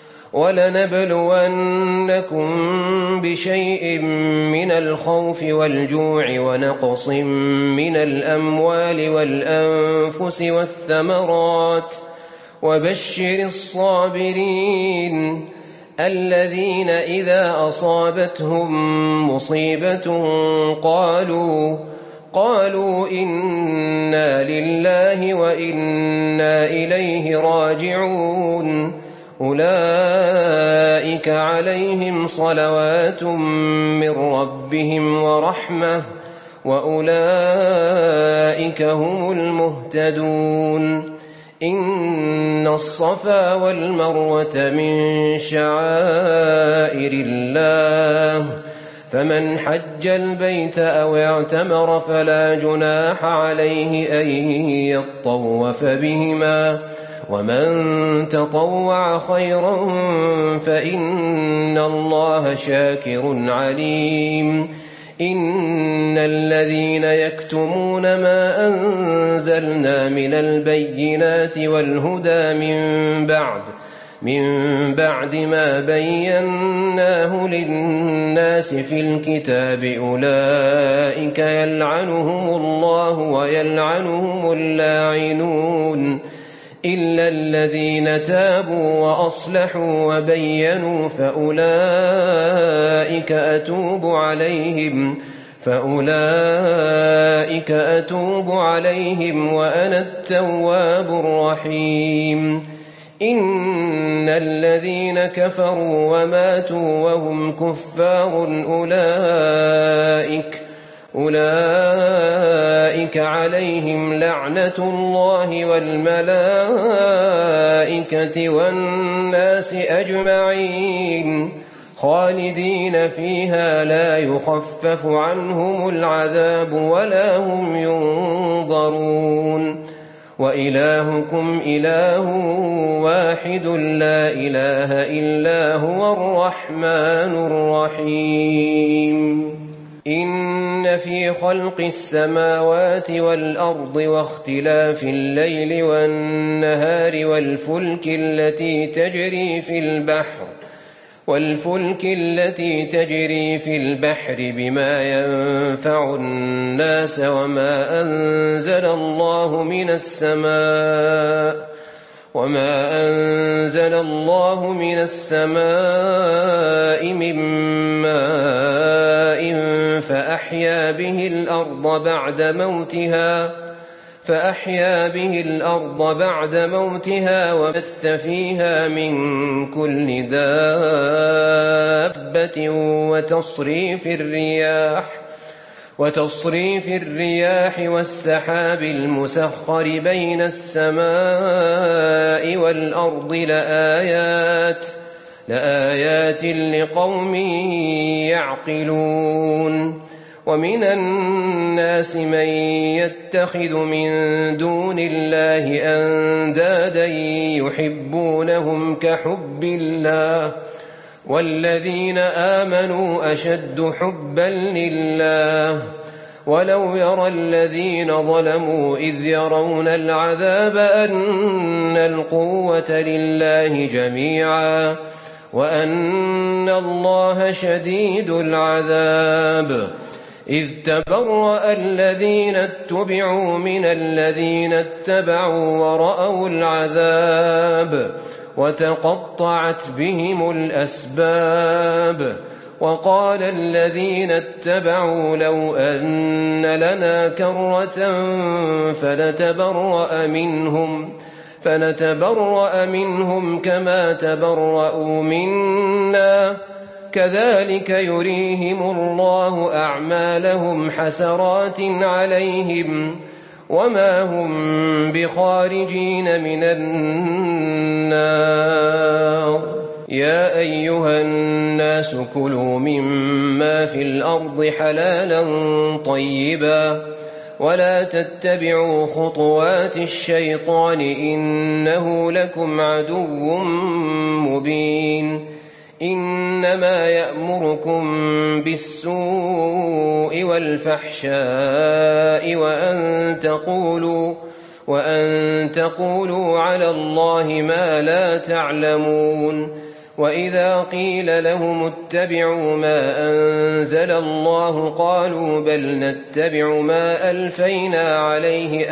ولنبلونكم بشيء من الخوف والجوع ونقص من الأموال والأنفس والثمرات وبشر الصابرين الذين إذا أصابتهم مصيبة قالوا إنا لله وإنا إليه راجعون أولئك عليهم صلوات من ربهم ورحمة وأولئك هم المهتدون إن الصفا والمروة من شعائر الله فمن حج البيت أو اعتمر فلا جناح عليه أن يطوف بهما ومن تطوع خيرا فإن الله شاكر عليم إن الذين يكتمون ما أنزلنا من البينات والهدى من بعد ما بيناه للناس في الكتاب أولئك يلعنهم الله ويلعنهم اللاعنون إلا الذين تابوا وأصلحوا وبينوا فأولئك أتوب عليهم وأنا التواب الرحيم إن الذين كفروا وماتوا وهم كفار أولئك عليهم لعنة الله والملائكة والناس أجمعين خالدين فيها لا يخفف عنهم العذاب ولا هم ينظرون وإلهكم إله واحد لا إله إلا هو الرحمن الرحيم إن في خلق السماوات والأرض واختلاف الليل والنهار والفلك التي تجري في البحر بما ينفع الناس وما أنزل الله من السماء من ماء فأحيا به الأرض بعد موتها وبث فيها من كل دابة وتصريف الرياح والسحاب المسخر بين السماء والأرض لآيات لقوم يعقلون ومن الناس من يتخذ من دون الله أندادا يحبونهم كحب الله والذين آمنوا أشد حبا لله ولو يرى الذين ظلموا إذ يرون العذاب أن القوة لله جميعا وأن الله شديد العذاب إذ تبرأ الذين اتبعوا من الذين اتبعوا ورأوا العذاب وتقطعت بهم الأسباب وقال الذين اتبعوا لو أن لنا كرة فنتبرأ منهم كما تبرأوا منا كذلك يريهم الله أعمالهم حسرات عليهم وما هم بخارجين من النار يا أيها الناس كلوا مما في الأرض حلالا طيبا ولا تتبعوا خطوات الشيطان إنه لكم عدو مبين إنما يأمركم بالسوء والفحشاء وأن تقولوا على الله ما لا تعلمون وإذا قيل لهم اتبعوا ما أنزل الله قالوا بل نتبع ما ألفينا عليه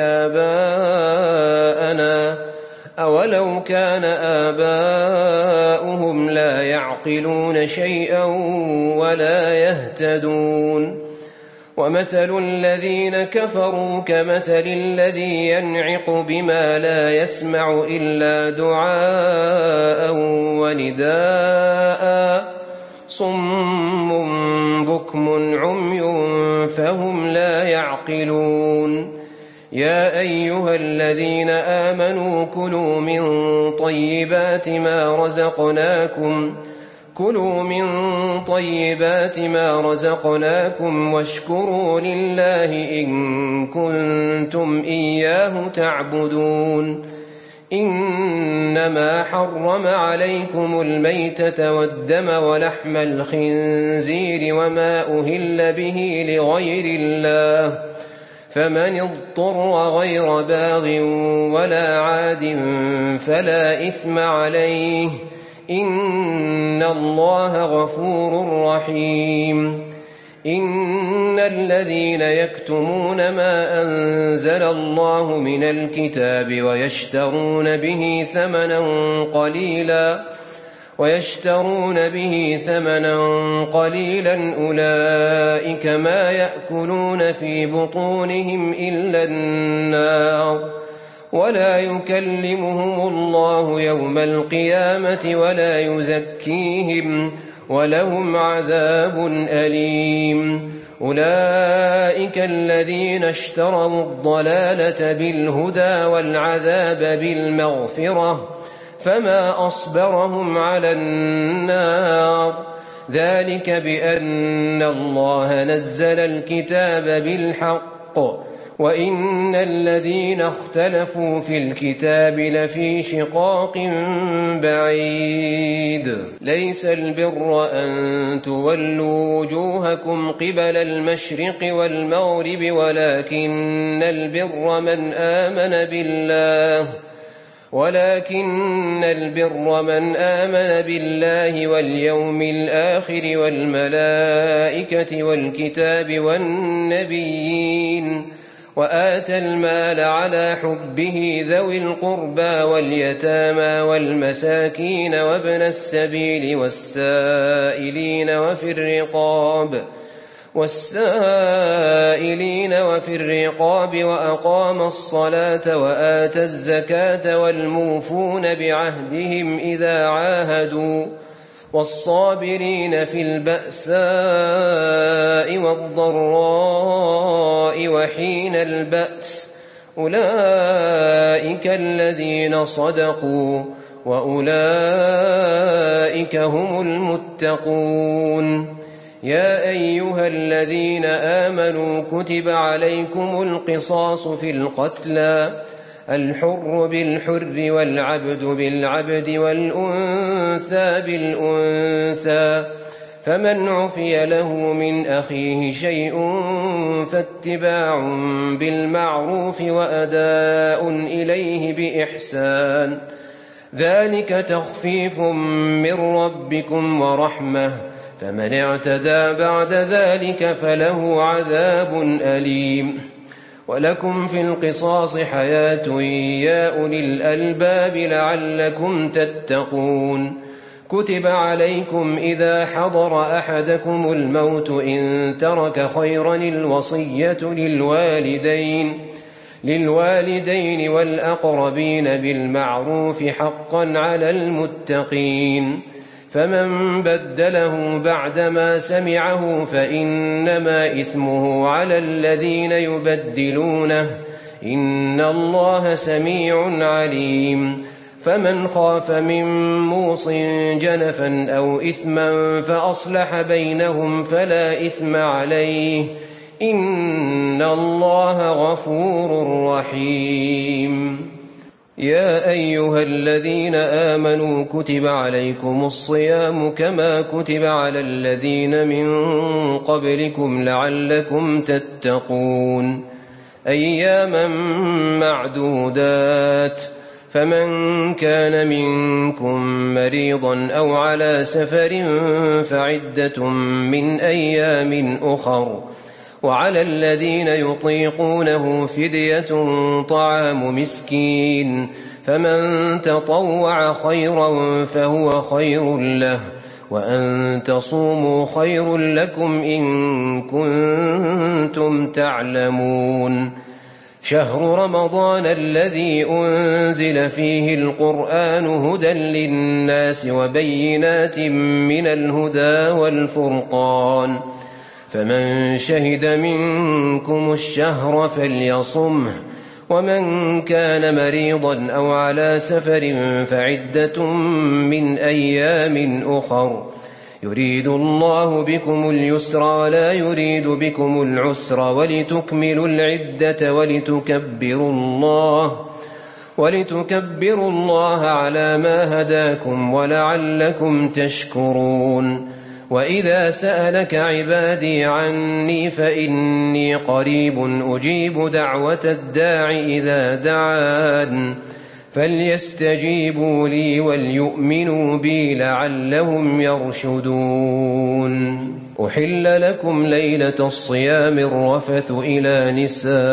آباءنا أولو كان آباؤهم لا يعقلون شيئا ولا يهتدون ومثل الذين كفروا كمثل الذي ينعق بما لا يسمع إلا دعاء ونداء صم بكم عمي فهم لا يعقلون يا أيها الذين آمنوا كلوا من طيبات ما كلوا من طيبات ما رزقناكم واشكروا لله إن كنتم إياه تعبدون إنما حرم عليكم الميتة والدم ولحم الخنزير وما أهل به لغير الله فمن اضطر غير باغ ولا عاد فلا إثم عليه إن الله غفور رحيم إن الذين يكتمون ما أنزل الله من الكتاب ويشترون به ثمنا قليلا أولئك ما يأكلون في بطونهم إلا النار ولا يكلمهم الله يوم القيامة ولا يزكيهم ولهم عذاب أليم أولئك الذين اشتروا الضلالة بالهدى والعذاب بالمغفرة فما أصبرهم على النار ذلك بأن الله نزل الكتاب بالحق وإن الذين اختلفوا في الكتاب لفي شقاق بعيد ليس البر أن تولوا وجوهكم قبل المشرق والمغرب ولكن البر من آمن بالله واليوم الآخر والملائكة والكتاب والنبيين وآتى المال على حبه ذوي القربى واليتامى والمساكين وابن السبيل والسائلين وفي الرقاب وأقام الصلاة وآتى الزكاة والموفون بعهدهم إذا عاهدوا والصابرين في البأساء والضراء وحين البأس أولئك الذين صدقوا وأولئك هم المتقون يا أيها الذين آمنوا كتب عليكم القصاص في القتلى الحر بالحر والعبد بالعبد والأنثى بالأنثى فمن عفي له من أخيه شيء فاتباع بالمعروف وأداء إليه بإحسان ذلك تخفيف من ربكم ورحمة فمن اعتدى بعد ذلك فله عذاب أليم ولكم في القصاص حياة يا أولي الألباب لعلكم تتقون كتب عليكم إذا حضر أحدكم الموت إن ترك خيرا الوصية للوالدين والأقربين بالمعروف حقا على المتقين فمن بدله بعدما سمعه فإنما إثمه على الذين يبدلونه إن الله سميع عليم فمن خاف من موص جنفا أو إثما فأصلح بينهم فلا إثم عليه إن الله غفور رحيم يا أيها الذين آمنوا كتب عليكم الصيام كما كتب على الذين من قبلكم لعلكم تتقون أياما معدودات فمن كان منكم مريضا أو على سفر فعدة من أيام أخر وعلى الذين يطيقونه فدية طعام مسكين فمن تطوع خيرا فهو خير له وأن تصوموا خير لكم إن كنتم تعلمون شهر رمضان الذي أنزل فيه القرآن هدى للناس وبينات من الهدى والفرقان فمن شهد منكم الشهر فليصمه ومن كان مريضا أو على سفر فعدة من أيام أخر يريد الله بكم اليسر ولا يريد بكم العسر ولتكملوا العدة ولتكبروا الله على ما هداكم ولعلكم تشكرون. وإذا سألك عبادي عني فإني قريب أجيب دعوة الداع إذا دعان فليستجيبوا لي وليؤمنوا بي لعلهم يرشدون. أحل لكم ليلة الصيام الرفث إلى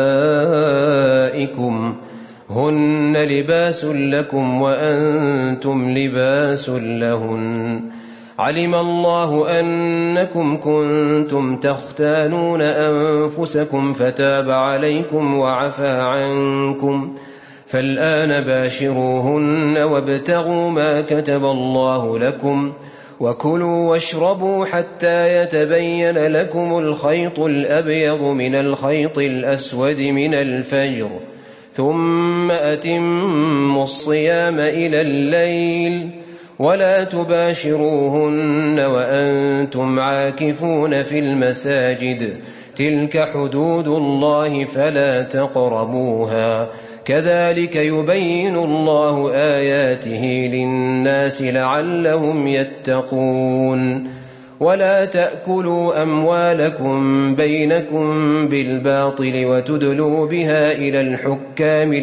نسائكم هن لباس لكم وأنتم لباس لهن علم الله أنكم كنتم تختانون أنفسكم فتاب عليكم وعفى عنكم فالآن باشروهن وابتغوا ما كتب الله لكم وكلوا واشربوا حتى يتبين لكم الخيط الأبيض من الخيط الأسود من الفجر ثم أتموا الصيام إلى الليل ولا تباشروهن وأنتم عاكفون في المساجد تلك حدود الله فلا تقربوها كذلك يبين الله آياته للناس لعلهم يتقون. ولا تأكلوا أموالكم بينكم بالباطل وتدلوا بها إلى الحكام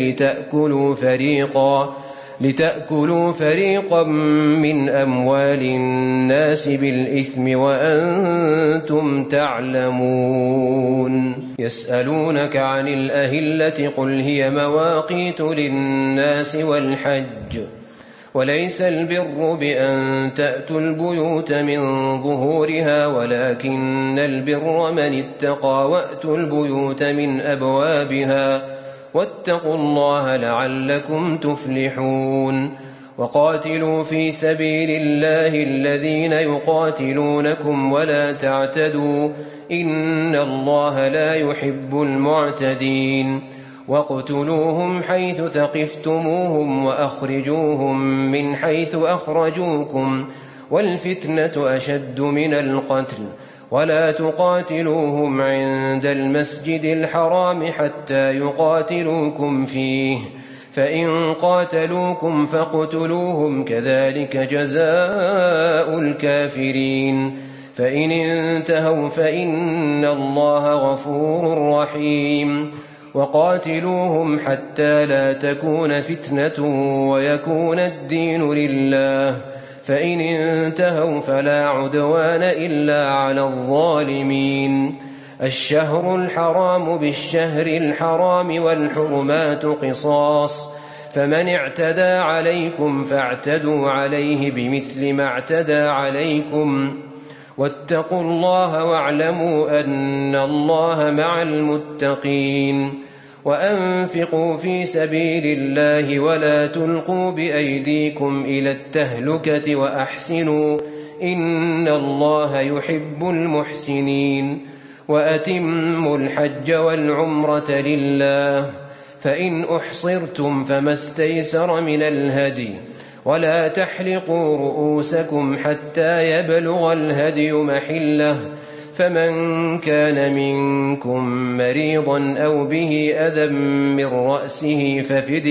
لتأكلوا فريقا من أموال الناس بالإثم وأنتم تعلمون. يسألونك عن الأهلة قل هي مواقيت للناس والحج وليس البر بأن تأتوا البيوت من ظهورها ولكن البر من اتقى وأتوا البيوت من أبوابها واتقوا الله لعلكم تفلحون. وقاتلوا في سبيل الله الذين يقاتلونكم ولا تعتدوا إن الله لا يحب المعتدين. واقتلوهم حيث ثقفتموهم وأخرجوهم من حيث أخرجوكم والفتنة أشد من القتل ولا تقاتلوهم عند المسجد الحرام حتى يقاتلوكم فيه فإن قاتلوكم فاقتلوهم كذلك جزاء الكافرين. فإن انتهوا فإن الله غفور رحيم. وقاتلوهم حتى لا تكون فتنة ويكون الدين لله فإن انتهوا فلا عدوان إلا على الظالمين. الشهر الحرام بالشهر الحرام والحرمات قصاص فمن اعتدى عليكم فاعتدوا عليه بمثل ما اعتدى عليكم واتقوا الله واعلموا أن الله مع المتقين. وأنفقوا في سبيل الله ولا تلقوا بأيديكم إلى التهلكة وأحسنوا إن الله يحب المحسنين. وأتموا الحج والعمرة لله فإن أحصرتم فما استيسر من الهدي ولا تحلقوا رؤوسكم حتى يبلغ الهدي محله فمن كان منكم مريضا أو به أذى من رأسه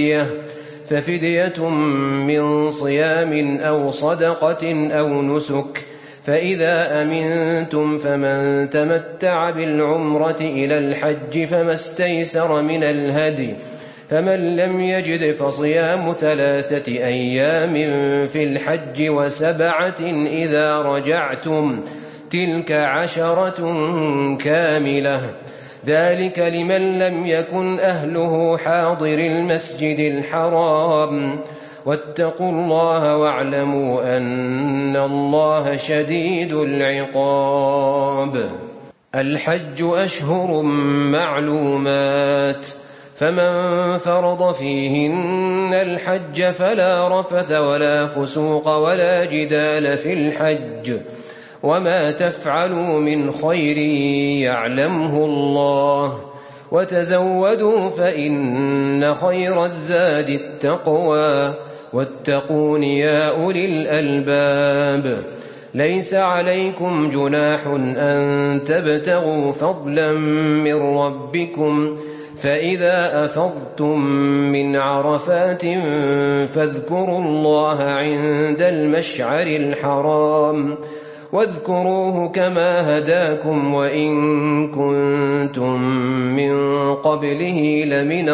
ففدية من صيام أو صدقة أو نسك فإذا أمنتم فمن تمتع بالعمرة إلى الحج فما استيسر من الهدي فمن لم يجد فصيام 3 أيام في الحج و7 إذا رجعتم تلك 10 كاملة ذلك لمن لم يكن أهله حاضر المسجد الحرام واتقوا الله واعلموا أن الله شديد العقاب. الحج أشهر معلومات فمن فرض فيهن الحج فلا رفث ولا فسوق ولا جدال في الحج وما تفعلوا من خير يعلمه الله وتزودوا فإن خير الزاد التقوى واتقون يا أولي الألباب. ليس عليكم جناح أن تبتغوا فضلا من ربكم فإذا أفضتم من عرفات فاذكروا الله عند المشعر الحرام واذكروه كما هداكم وإن كنتم من قبله لمن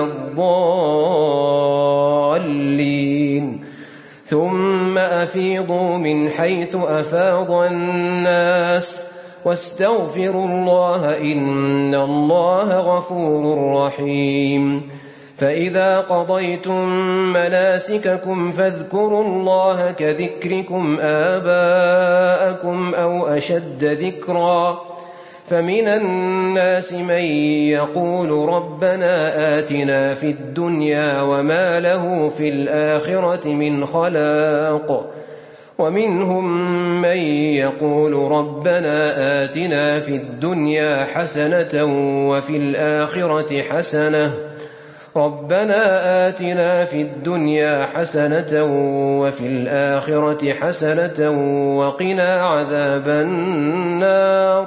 الضالين ثم أفيضوا من حيث أفاض الناس واستغفروا الله إن الله غفور رحيم فإذا قضيتم مناسككم فاذكروا الله كذكركم آباءكم أو أشد ذكرا فمن الناس من يقول ربنا آتنا في الدنيا وما له في الآخرة من خلاق ومنهم من يقول ربنا آتنا في الدنيا حسنة وفي الآخرة حسنة وفي الآخرة حسنة وقنا عذاب النار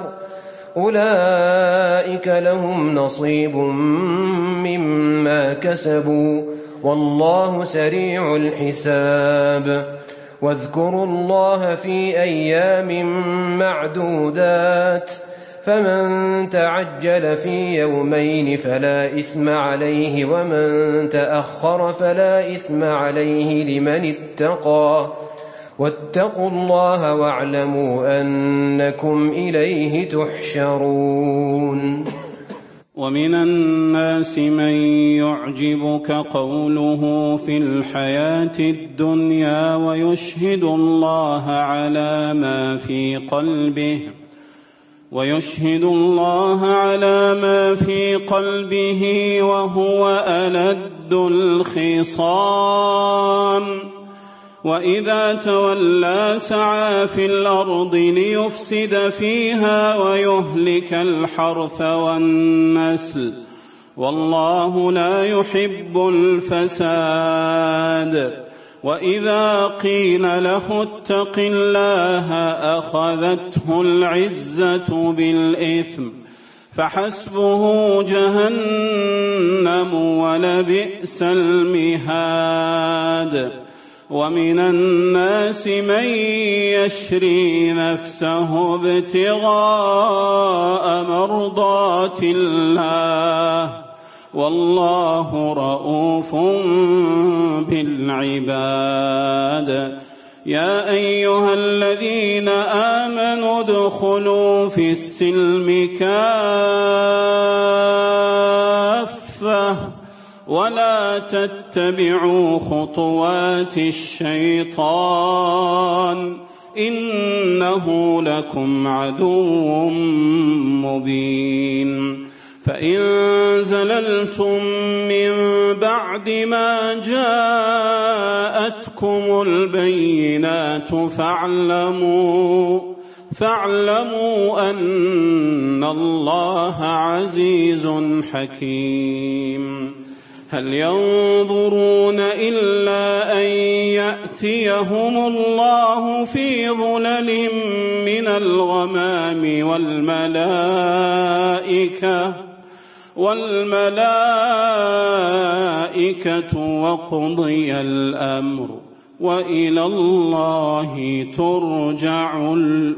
أولئك لهم نصيب مما كسبوا والله سريع الحساب واذكروا الله في أيام معدودات فمن تعجل في يومين فلا إثم عليه ومن تأخر فلا إثم عليه لمن اتقى واتقوا الله واعلموا أنكم إليه تحشرون ومن الناس من يعجبك قوله في الحياة الدنيا ويشهد الله على ما في قلبه وهو ألد الخصام وإذا تولى سعى في الأرض ليفسد فيها ويهلك الحرث والنسل والله لا يحب الفساد وإذا قيل له اتق الله أخذته العزة بالإثم فحسبه جهنم ولبئس المهاد ومن الناس من يشري نفسه ابتغاء مرضات الله والله رؤوف بالعباد يا أيها الذين آمنوا ادخلوا في السلم كافة ولا تتبعوا خطوات الشيطان إنه لكم عدو مبين فإن زللتم من بعد ما جاءتكم البينات فاعلموا أن الله عزيز حكيم هل ينظرون إلا أن يأتيهم الله في ظلل من الغمام والملائكة وقضي الأمر وإلى الله ترجع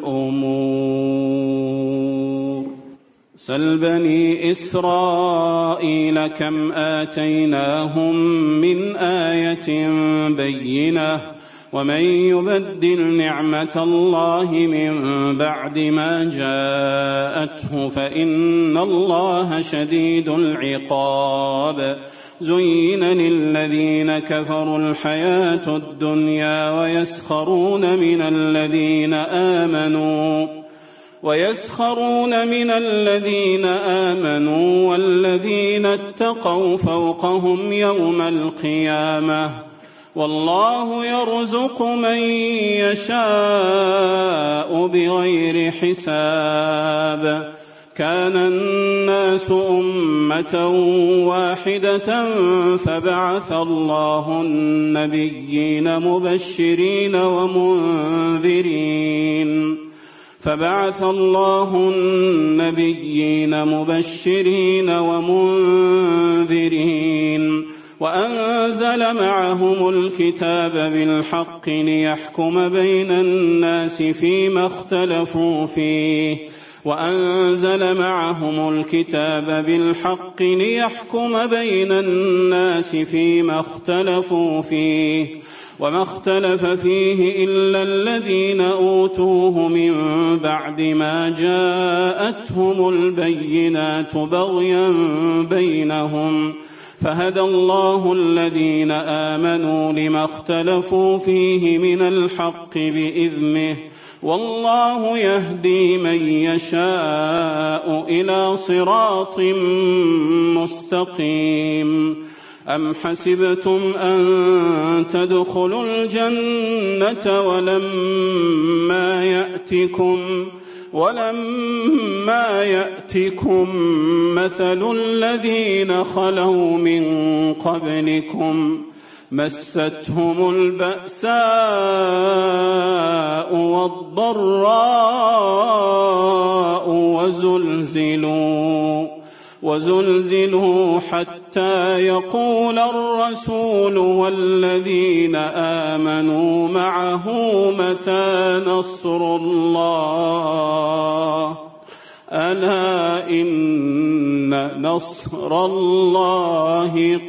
الأمور سل بني إسرائيل كم آتيناهم من آية بينة ومن يبدل نعمة الله من بعد ما جاءته فإن الله شديد العقاب زين للذين كفروا الحياة الدنيا ويسخرون من الذين آمنوا والذين اتقوا فوقهم يوم القيامة والله يرزق من يشاء بغير حساب كان الناس أمة واحدة فبعث الله النبيين مبشرين ومنذرين وأنزل معهم الكتاب بالحق ليحكم بين الناس فيما اختلفوا فيه وما اختلف فيه إلا الذين أوتوه من بعد ما جاءتهم البينات بغيا بينهم فهدى الله الذين آمنوا لما اختلفوا فيه من الحق بإذنه والله يهدي من يشاء إلى صراط مستقيم. أم حسبتم أن تدخلوا الجنة ولما يأتكم مثل الذين خلوا من قبلكم مستهم البأساء والضراء وزلزلوا حتى يقول الرسول والذين آمنوا معه متى نصر الله ألا إن نصر الله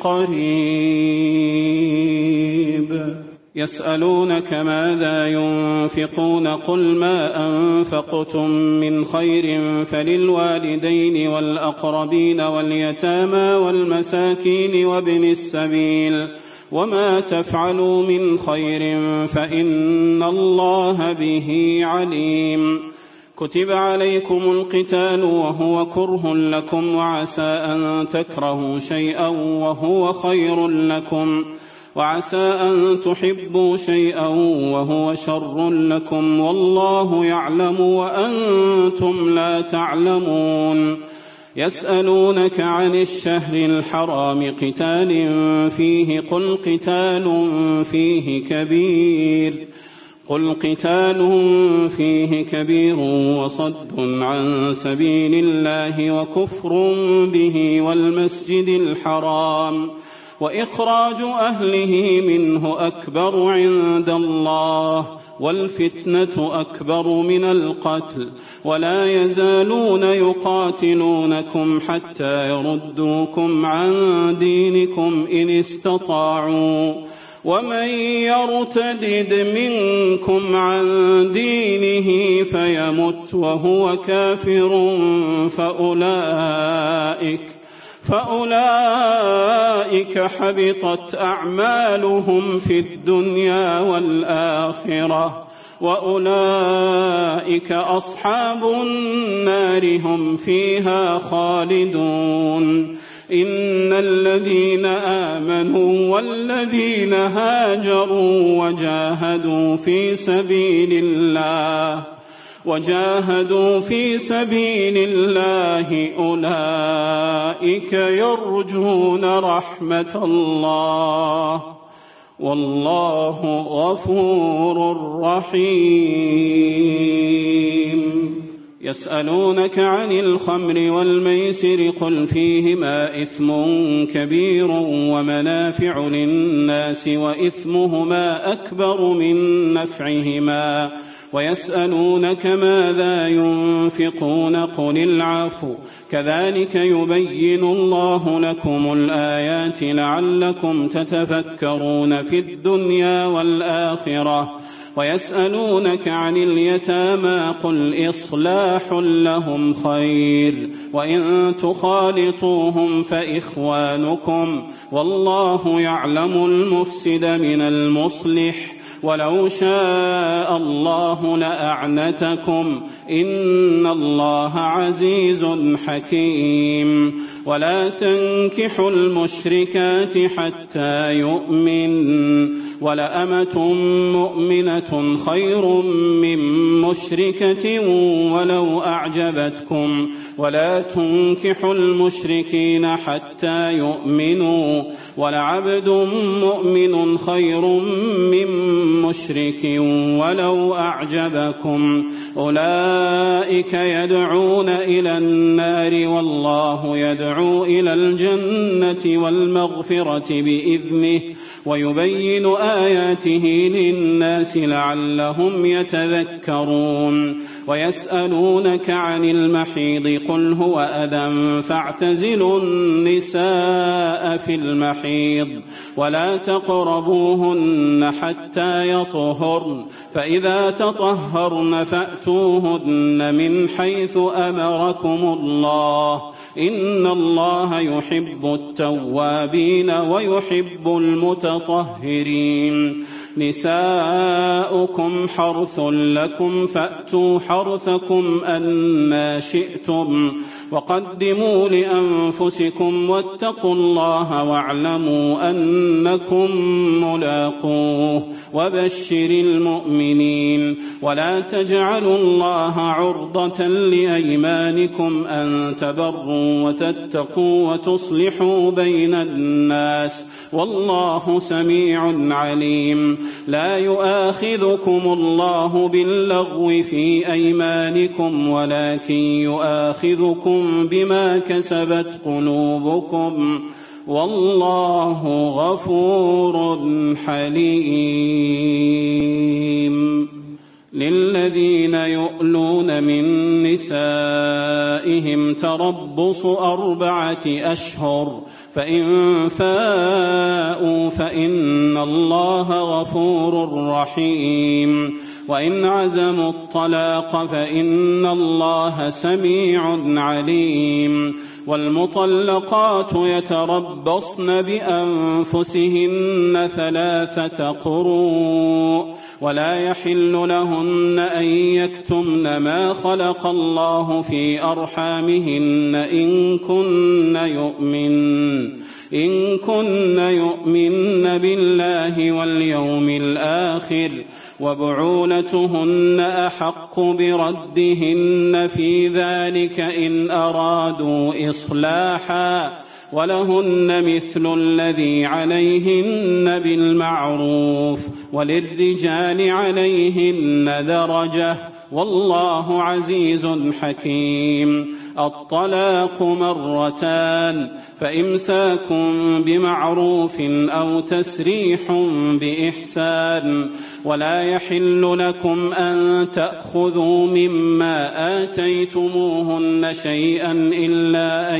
قريب. يسألونك ماذا ينفقون قل ما أنفقتم من خير فللوالدين والأقربين واليتامى والمساكين وابن السبيل وما تفعلوا من خير فإن الله به عليم. كتب عليكم القتال وهو كره لكم وعسى أن تكرهوا شيئا وهو خير لكم وعسى أن تحبوا شيئا وهو شر لكم والله يعلم وأنتم لا تعلمون. يسألونك عن الشهر الحرام قتال فيه قل قتال فيه كبير وصد عن سبيل الله وكفر به والمسجد الحرام وإخراج أهله منه أكبر عند الله والفتنة أكبر من القتل ولا يزالون يقاتلونكم حتى يردوكم عن دينكم إن استطاعوا ومن يرتدد منكم عن دينه فيمت وهو كافر فأولئك حبطت أعمالهم في الدنيا والآخرة وأولئك أصحاب النار هم فيها خالدون. إن الذين آمنوا والذين هاجروا وجاهدوا في سبيل الله أولئك يرجون رحمة الله والله غفور رحيم. يسألونك عن الخمر والميسر قل فيهما إثم كبير ومنافع للناس وإثمهما أكبر من نفعهما ويسألونك ماذا ينفقون قل العفو كذلك يبين الله لكم الآيات لعلكم تتفكرون في الدنيا والآخرة. ويسألونك عن اليتامى قل إصلاح لهم خير وإن تخالطوهم فإخوانكم والله يعلم المفسد من المصلح ولو شاء الله لأعنتكم إن الله عزيز حكيم ولا تنكحوا المشركات حتى يؤمن ولأمة مؤمنة خير من مشركة ولو أعجبتكم ولا تنكحوا المشركين حتى يؤمنوا ولعبد مؤمن خير من مشرك ولو أعجبكم أولئك يدعون إلى النار والله يدعو إلى الجنة والمغفرة بإذنه ويبين آياته للناس لعلهم يتذكرون ويسألونك عن المحيض قل هو أذى فاعتزلوا النساء في المحيض ولا تقربوهن حتى يطهرن فإذا تطهرن فأتوهن من حيث أمركم الله إن الله يحب التوابين ويحب المتطهرين نساؤكم حرث لكم فأتوا حرثكم أنى شئتم وقدموا لأنفسكم واتقوا الله واعلموا أنكم ملاقوه وبشر المؤمنين ولا تجعلوا الله عرضة لأيمانكم أن تبروا وتتقوا وتصلحوا بين الناس والله سميع عليم لا يؤاخذكم الله باللغو في أيمانكم ولكن يؤاخذكم بما كسبت قلوبكم والله غفور حليم للذين يؤلون من نسائهم تربص 4 أشهر فإن فاءوا فإن الله غفور رحيم وإن عزموا الطلاق فإن الله سميع عليم والمطلقات يتربصن بأنفسهن 3 قروء ولا يحل لهن أن يكتمن ما خلق الله في أرحامهن إن كن يؤمن بالله واليوم الآخر وبعولتهن أحق بردهن في ذلك إن أرادوا إصلاحا ولهن مثل الذي عليهن بالمعروف وللرجال عليهن درجة والله عزيز حكيم الطلاق 2 فإمساك بمعروف أو تسريح بإحسان ولا يحل لكم أن تأخذوا مما آتيتموهن شيئا إلا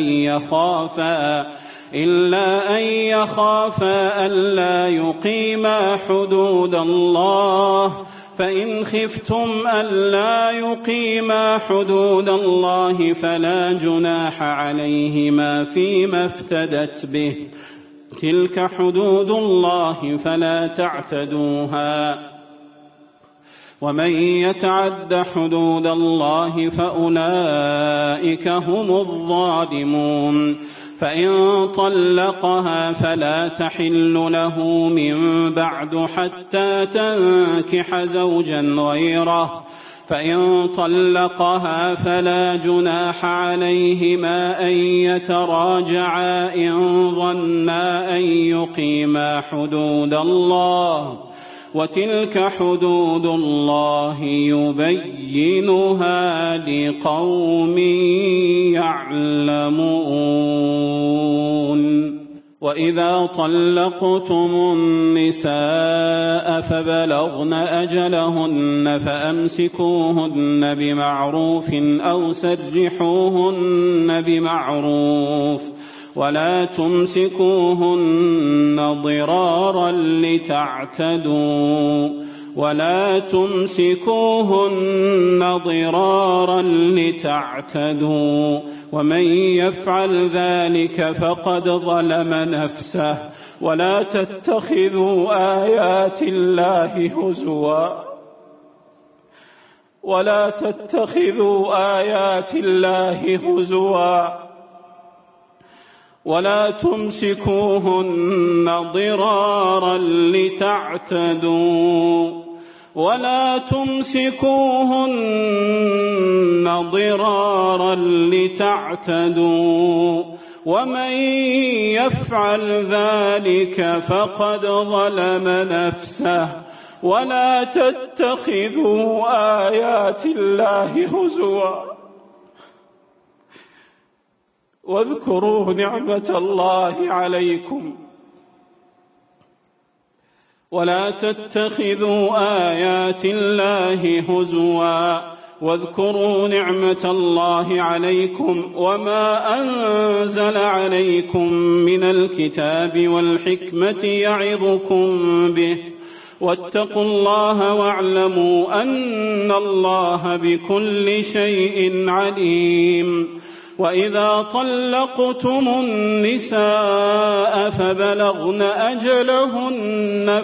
أن يخافا ألا يقيما حدود الله فإن خفتم ألا يقيما حدود الله فلا جناح عليهما فيما افتدت به تلك حدود الله فلا تعتدوها ومن يتعد حدود الله فأولئك هم الظالمون فإن طلقها فلا تحل له من بعد حتى تنكح زوجا غيره فإن طلقها فلا جناح عليهما أن يتراجعا إن ظنا أن يقيما حدود الله وتلك حدود الله يبينها لقوم يعلمون وإذا طلقتم النساء فبلغن أجلهن فأمسكوهن بمعروف أو سرحوهن بمعروف ولا تمسكوهن ضرارا لتعتدوا ولا تمسكوهن ضرارا لتعتدوا ومن يفعل ذلك فقد ظلم نفسه ولا تتخذوا آيات الله هزوا ولا تمسكوهن ضرارا لتعتدوا ومن يفعل ذلك فقد ظلم نفسه ولا تتخذوا آيات الله هزوا واذكروا نعمة الله عليكم وما أنزل عليكم من الكتاب والحكمة يعظكم به واتقوا الله واعلموا أن الله بكل شيء عليم وإذا طلقتم النساء فبلغن أجلهن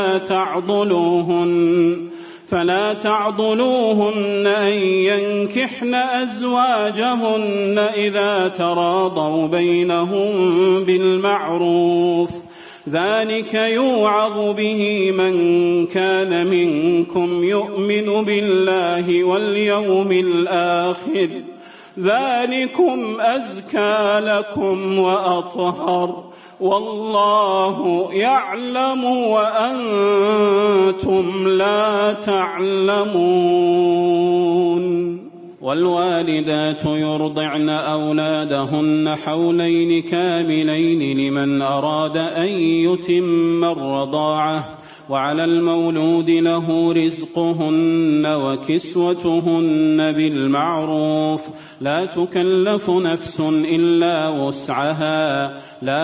فلا تعضلوهن أن ينكحن أزواجهن إذا تراضوا بينهم بالمعروف ذلك يوعظ به من كان منكم يؤمن بالله واليوم الآخر ذلكم أزكى لكم وأطهر والله يعلم وأنتم لا تعلمون والوالدات يرضعن أولادهن حولين كاملين لمن أراد أن يتم الرضاعة وعلى المولود له رزقهن وكسوتهن بالمعروف لا تكلف نفس إلا وسعها لا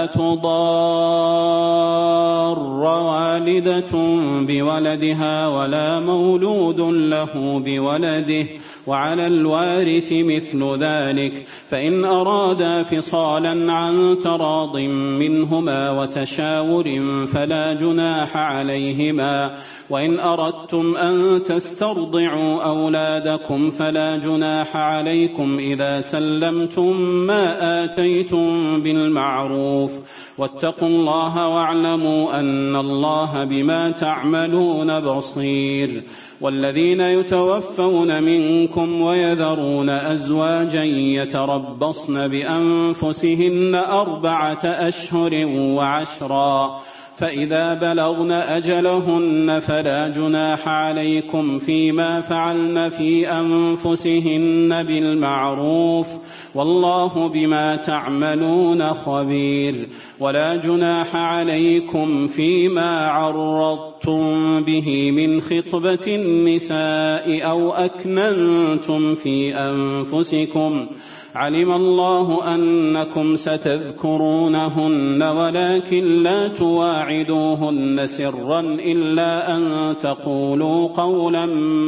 تضار والدة بولدها ولا مولود له بولده وعلى الوارث مثل ذلك فإن أرادا فصالا عن تراض منهما وتشاور فلا جناح عليهما وإن أردتم أن تسترضعوا أولادكم فلا جناح عليكم إذا سلمتم ما آتيتم بالمعروف واتقوا الله واعلموا أن الله بما تعملون بصير والذين يتوفون منكم ويذرون أزواجا يتربصن بأنفسهن 4 أشهر وعشرا فإذا بلغن أجلهن فلا جناح عليكم فيما فعلن في أنفسهن بالمعروف والله بما تعملون خبير ولا جناح عليكم فيما عرضتم به من خطبة النساء أو أكننتم في أنفسكم علم الله أنكم ستذكرونهن ولكن لا تواعدوهن سرا إلا أن تقولوا قولا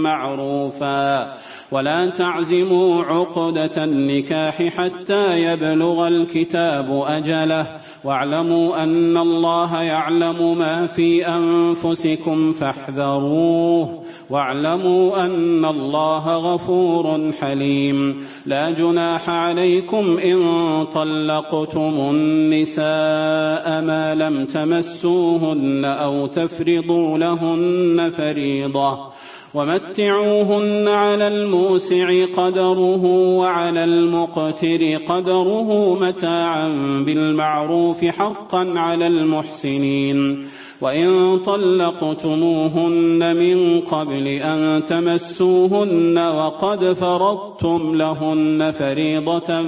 معروفا ولا تعزموا عقدة النكاح حتى يبلغ الكتاب أجله واعلموا أن الله يعلم ما في أنفسكم فاحذروه واعلموا أن الله غفور حليم لا جناح عليكم إن طلقتم النساء ما لم تمسوهن أو تفرضوا لهن فريضة ومتعوهن على الموسع قدره وعلى المقتر قدره متاعا بالمعروف حقا على المحسنين وإن طلقتموهن من قبل أن تمسوهن وقد فرضتم لهن فريضة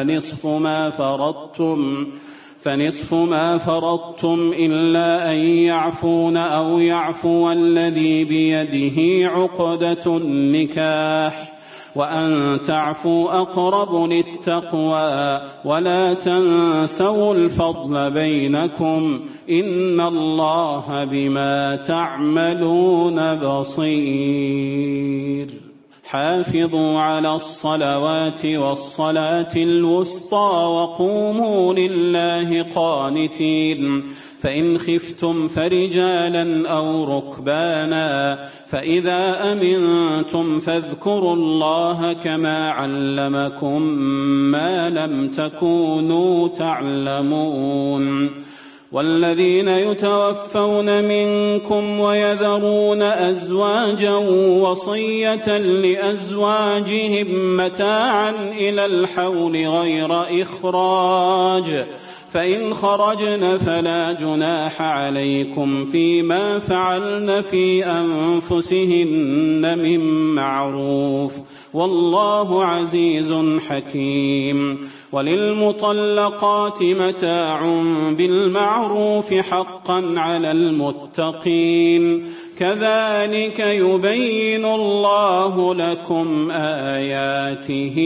فنصف ما فرضتم إلا أن يعفون أو يعفو الذي بيده عقدة النكاح وأن تعفوا أقرب للتقوى ولا تنسوا الفضل بينكم إن الله بما تعملون بصير. حافظوا على الصلوات والصلاة الوسطى وقوموا لله قانتين. فإن خفتم فرجالا أو ركبانا فإذا أمنتم فاذكروا الله كما علمكم ما لم تكونوا تعلمون. والذين يتوفون منكم ويذرون أزواجا وصية لأزواجهم متاعا إلى الحول غير إخراج فإن خرجن فلا جناح عليكم فيما فعلن في أنفسهن من معروف والله عزيز حكيم. وللمطلقات متاع بالمعروف حقا على المتقين كذلك يبين الله لكم آياته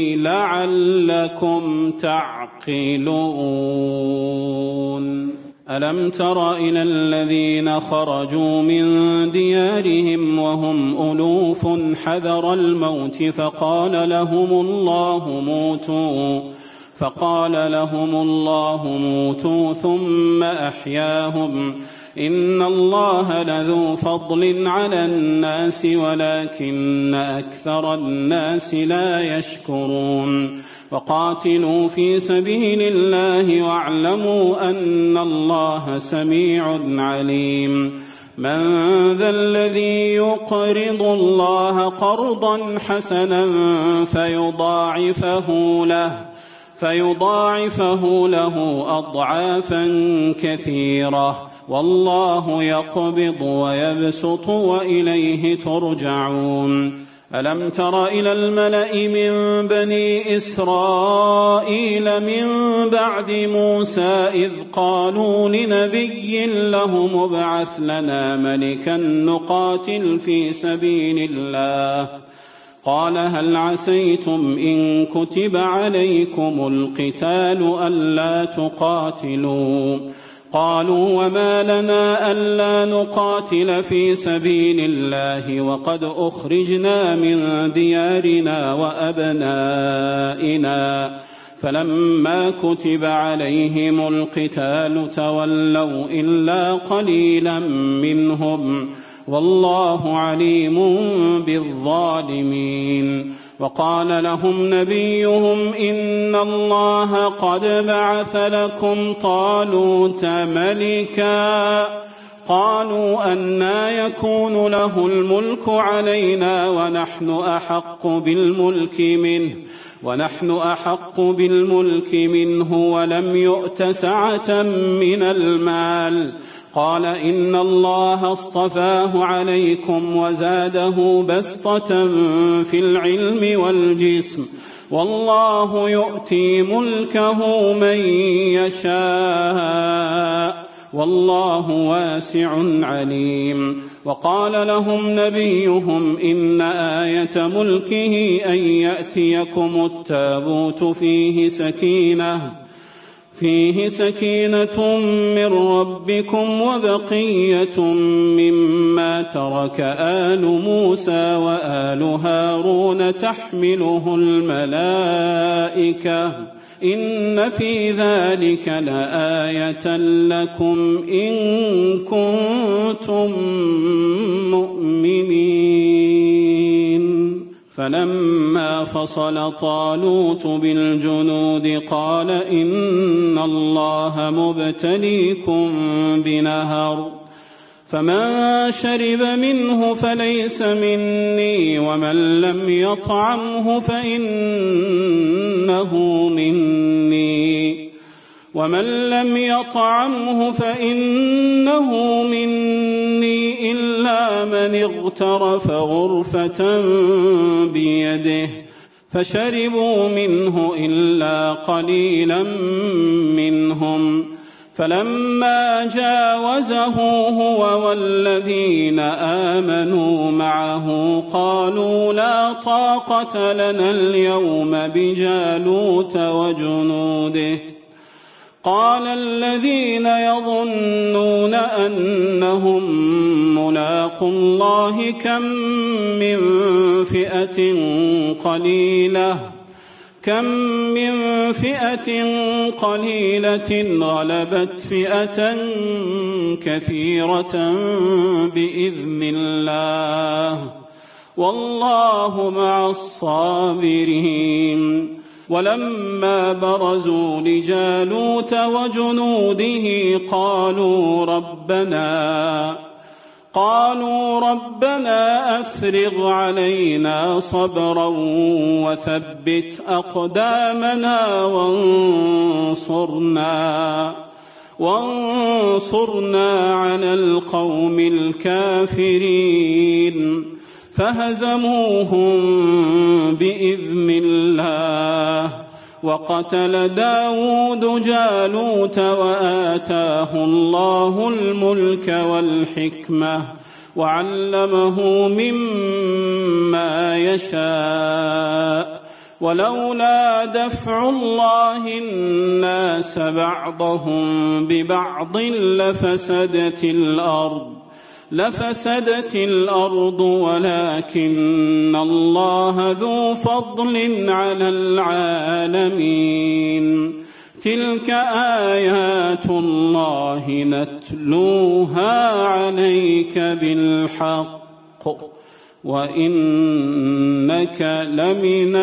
لعلكم تعقلون. ألم تر إلى الذين خرجوا من ديارهم وهم ألوف حذر الموت فقال لهم الله موتوا ثم أحياهم إن الله لذو فضل على الناس ولكن أكثر الناس لا يشكرون. وقاتلوا في سبيل الله واعلموا أن الله سميع عليم. من ذا الذي يقرض الله قرضا حسنا فيضاعفه له أضعافا كثيرة والله يقبض ويبسط وإليه ترجعون. ألم تر إلى الملأ من بني إسرائيل من بعد موسى إذ قالوا لنبي له ابعث لنا ملكا نقاتل في سبيل الله قال هل عسيتم إن كتب عليكم القتال ألا تقاتلوا قالوا وما لنا ألا نقاتل في سبيل الله وقد أخرجنا من ديارنا وأبنائنا فلما كتب عليهم القتال تولوا إلا قليلا منهم والله عليم بالظالمين. وقال لهم نبيهم إن الله قد بعث لكم طالوت ملكا قالوا أنى يكون له الملك علينا ونحن أحق بالملك منه ولم يؤت سعة من المال قال إن الله اصطفاه عليكم وزاده بسطة في العلم والجسم والله يؤتي ملكه من يشاء والله واسع عليم. وقال لهم نبيهم إن آية ملكه أن يأتيكم التابوت فيه سكينة من ربكم وبقية مما ترك آل موسى وآل هارون تحمله الملائكة إن في ذلك لآية لكم إن كنتم مؤمنين. فلما فصل طالوت بالجنود قال إن الله مبتليكم بنهر فمن شرب منه فليس مني ومن لم يطعمه فإنه مني إلا من اغترف غرفة بيده فشربوا منه إلا قليلا منهم فلما جاوزه هو والذين آمنوا معه قالوا لا طاقة لنا اليوم بجالوت وجنوده. قال الذين يظنون أنهم ملاقو الله كم من فئة قليلة غلبت فئة كثيرة بإذن الله والله مع الصابرين. ولما برزوا لجالوت وجنوده قالوا ربنا أفرغ علينا صبرا وثبت أقدامنا وانصرنا على القوم الكافرين. فهزموهم بإذن الله. وقتل داود جالوت وآتاه الله الملك والحكمة وعلمه مما يشاء. ولولا دفع الله الناس بعضهم ببعض لفسدت الأرض ولكن الله ذو فضل على العالمين. تلك آيات الله نتلوها عليك بالحق وإنك لمن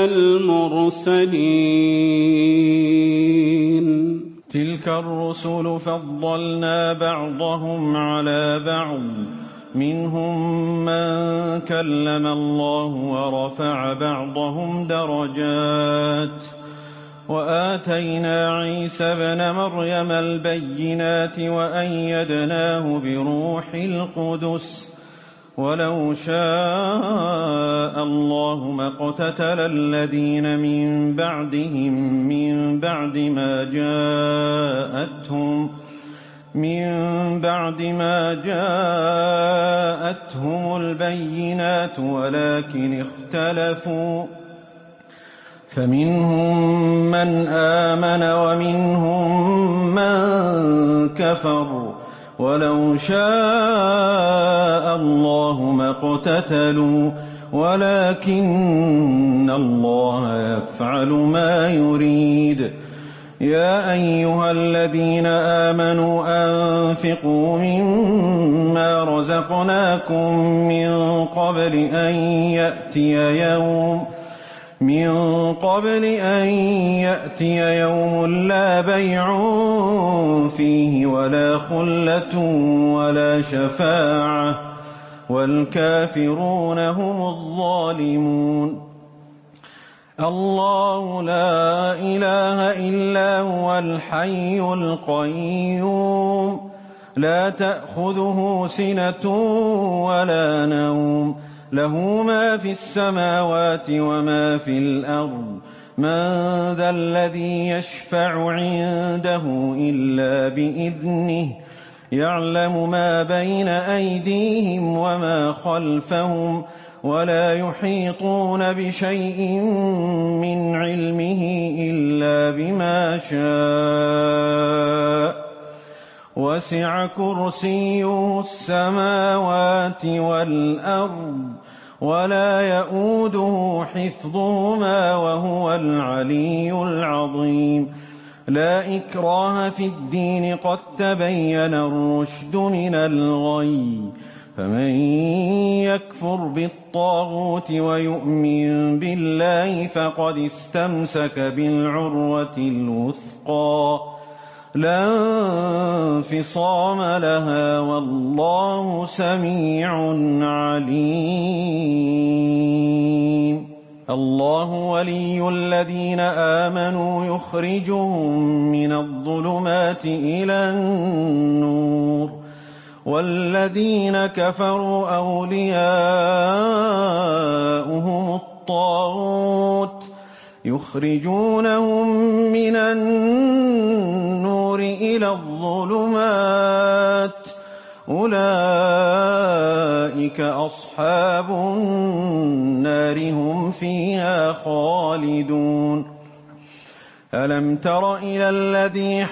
المرسلين. تلك الرسل فضلنا بعضهم على بعض منهم من كلم الله ورفع بعضهم درجات وآتينا عيسى ابن مريم البينات وأيدناه بروح القدس ولو شاء الله ما اقتتل الذين من بعدهم من بعد ما جاءتهم البينات ولكن اختلفوا فمنهم من آمن ومنهم من كفر ولو شاء الله ما اقتتلوا ولكن الله يفعل ما يريد. يا أيها الذين آمنوا أنفقوا مما رزقناكم من قبل أن يأتي يوم لا بيع فيه ولا خلة ولا شفاعة والكافرون هم الظالمون. الله لا إله إلا هو الحي القيوم لا تأخذه سنة ولا نوم له ما في السماوات وما في الأرض من ذا الذي يشفع عنده إلا بإذنه يعلم ما بين أيديهم وما خلفهم ولا يحيطون بشيء من علمه إلا بما شاء وسع كرسيه السماوات والأرض ولا يؤوده حفظهما وهو العلي العظيم. لا إكراه في الدين قد تبين الرشد من الغي فمن يكفر بالطاغوت ويؤمن بالله فقد استمسك بالعروة الوثقى لا انفصام لها والله سميع عليم. الله ولي الذين آمنوا يخرجهم من الظلمات إلى النور والذين كفروا أولياؤهم الطاغوت يخرجونهم من النور النور إلى الظلمات أولئك أصحاب النار هم فيها خالدون ألم تر إلى الذي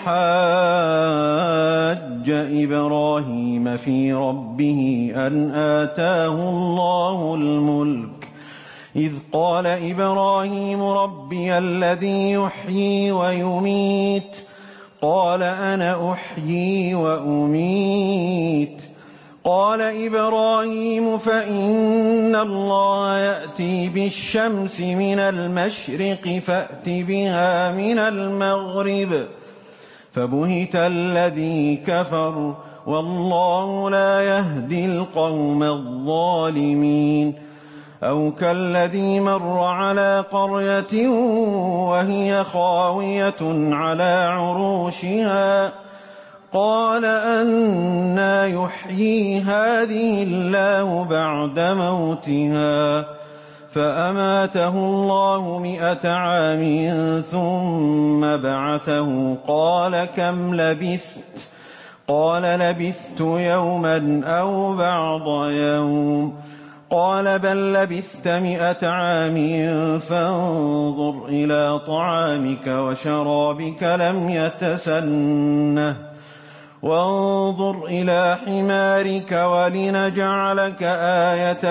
حاج إبراهيم في ربه أن آتاه الله الملك إذ قال إبراهيم ربي الذي يحيي ويميت قال أنا أحيي وأميت قال إبراهيم فإن الله يأتي بالشمس من المشرق فأت بها من المغرب فبهت الذي كفر والله لا يهدي القوم الظالمين أو كالذي مر على قرية وهي خاوية على عروشها قال أنى يحيي هذه الله بعد موتها فأماته الله 100 عام ثم بعثه قال كم لبثت قال لبثت يوما أو بعض يوم قال بل لبثت 100 عام فانظر إلى طعامك وشرابك لم يتسنه وانظر إلى حمارك ولنجعلك آية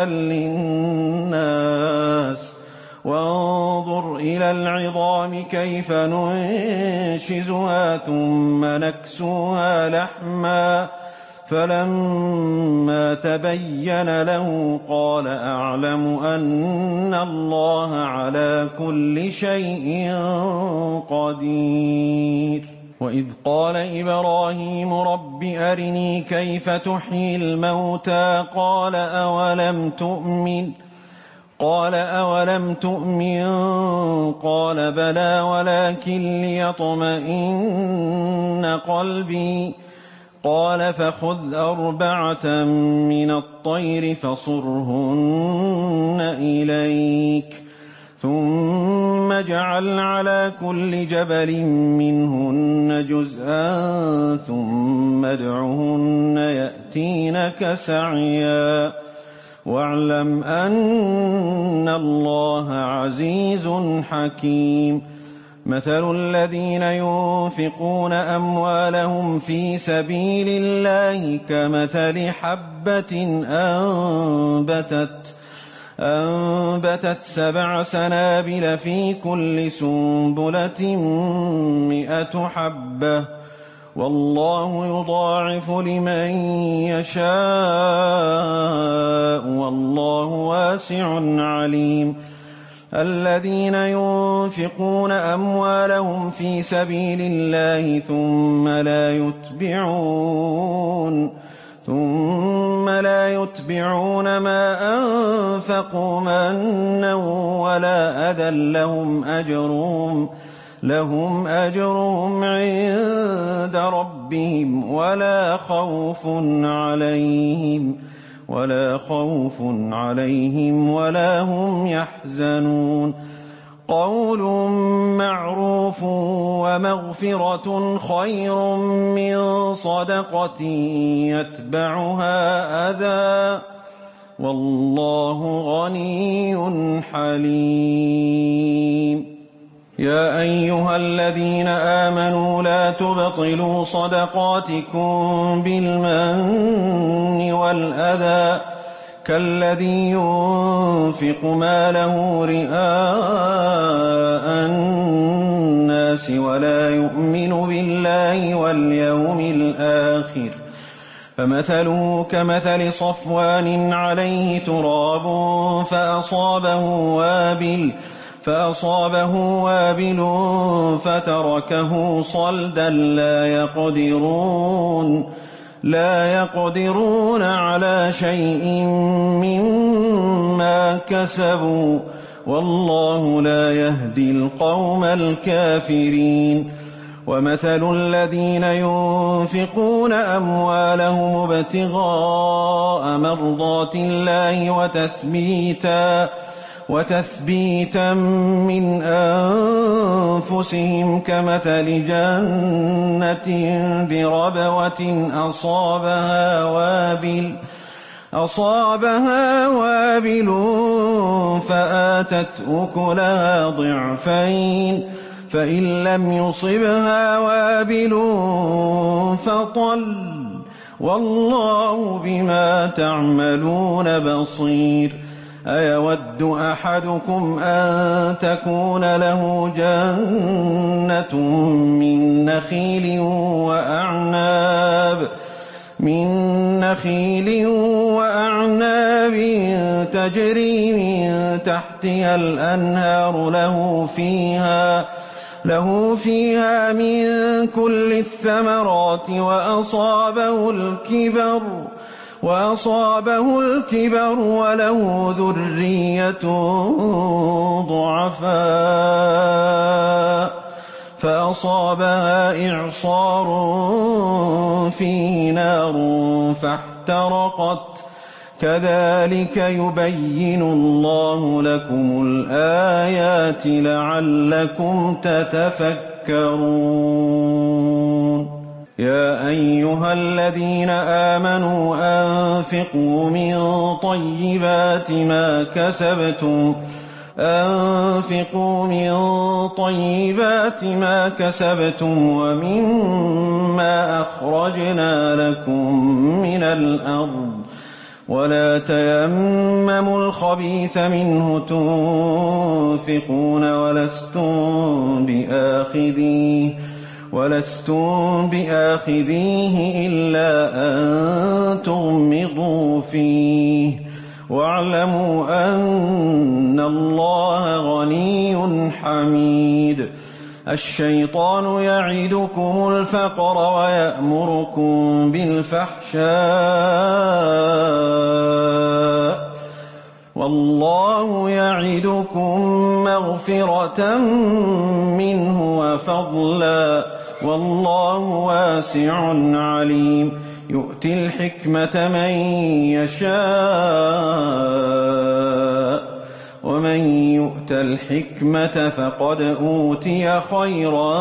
للناس وانظر إلى العظام كيف ننشزها ثم نكسوها لحما فلما تبين له قال أعلم أن الله على كل شيء قدير وإذ قال إبراهيم رب أرني كيف تحيي الموتى قال أولم تؤمن قال بلى ولكن ليطمئن قلبي قال فخذ 4 من الطير فصرهن إليك ثم اجعل على كل جبل منهن جزءا ثم ادعهن يأتينك سعيا واعلم أن الله عزيز حكيم مثل الذين ينفقون أموالهم في سبيل الله كمثل حبة أنبتت 7 سنابل في كل سنبلة 100 حبة والله يضاعف لمن يشاء والله واسع عليم الذين ينفقون أموالهم في سبيل الله ثم لا يتبعون ما أنفقوا منا ولا أذى لهم أجرهم عند ربهم ولا خوف عليهم ولا هم يحزنون قول معروف ومغفرة خير من صدقة يتبعها أذى والله غني حليم يا أيها الذين آمنوا لا تبطلوا صدقاتكم بالمن والأذى كالذي ينفق ماله رئاء الناس ولا يؤمن بالله واليوم الآخر فمثله كمثل صفوان عليه تراب فأصابه وابل فتركه صلدا لا يقدرون على شيء مما كسبوا والله لا يهدي القوم الكافرين ومثل الذين ينفقون أموالهم ابتغاء مرضات الله وتثبيتا من أنفسهم كمثل جنة بربوة أصابها وابل فآتت أكلها ضعفين فإن لم يصبها وابل فطل والله بما تعملون بصير أيود أحدكم أن تكون له جنة من نخيل وأعناب تجري من تحتها الأنهار له فيها من كل الثمرات وأصابه الكبر وله ذرية ضعفاء فأصابها إعصار فيه نار فاحترقت كذلك يبين الله لكم الآيات لعلكم تتفكرون يا أيها الذين آمنوا أنفقوا من طيبات ما كسبتم ومما أخرجنا لكم من الأرض ولا تيمموا الخبيث منه تنفقون ولستم بآخذيه إلا أن تغمضوا فيه واعلموا أن الله غني حميد الشيطان يعدكم الفقر ويأمركم بالفحشاء والله يعدكم مغفرة منه وفضلا والله واسع عليم يؤتي الحكمة من يشاء ومن يؤت الحكمة فقد أوتي خيرا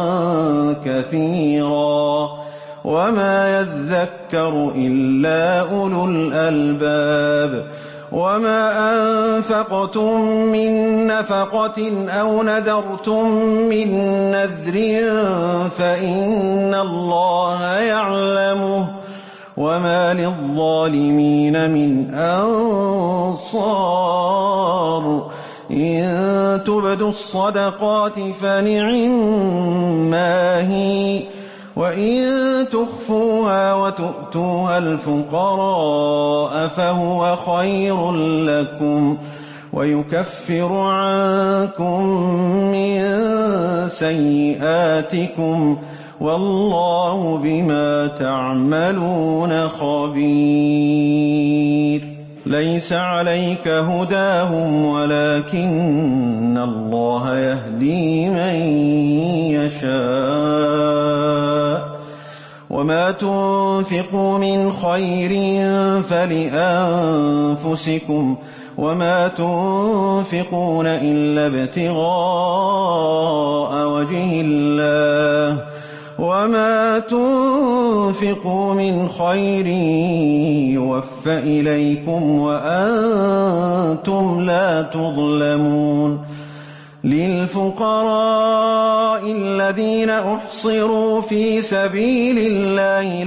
كثيرا وما يذكر إلا أولو الألباب وما أنفقتم من نفقة أو نذرتم من نذر فإن الله يعلمه وما للظالمين من أنصار إن تبدوا الصدقات فنعما هي وإن تخفوها وتؤتوها الفقراء فهو خير لكم ويكفر عنكم من سيئاتكم والله بما تعملون خبير ليس عليك هداهم ولكن الله يهدي من يشاء وما تنفقوا من خير فلأنفسكم وما تنفقون إلا ابتغاء وجه الله وما تنفقوا من خير يوفى إليكم وأنتم لا تظلمون للفقراء الذين أحصروا في سبيل الله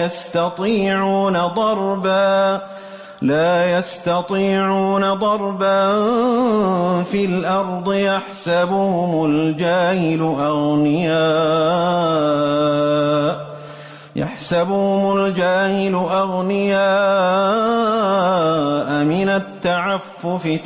لا يستطيعون ضربا في الأرض يحسبهم الجاهل أغنياء من التعفف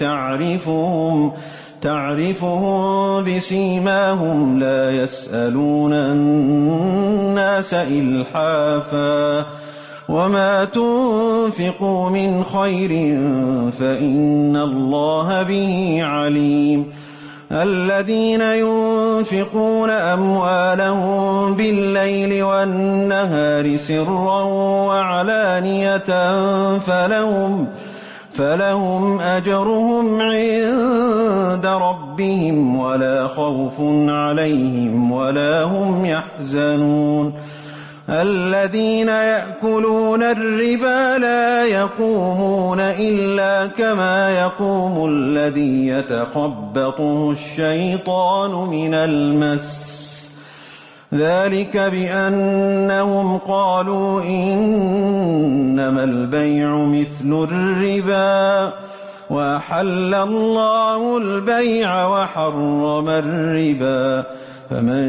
تعرفهم بسيماهم لا يسألون الناس إلحافا وما تنفقوا من خير فإن الله به عليم الذين ينفقون أموالهم بالليل والنهار سرا وعلانية فلهم أجرهم عند ربهم ولا خوف عليهم ولا هم يحزنون الذين يأكلون الربا لا يقومون إلا كما يقوم الذي يتخبطه الشيطان من المس ذلك بأنهم قالوا إنما البيع مثل الربا وأحل الله البيع وحرم الربا فمن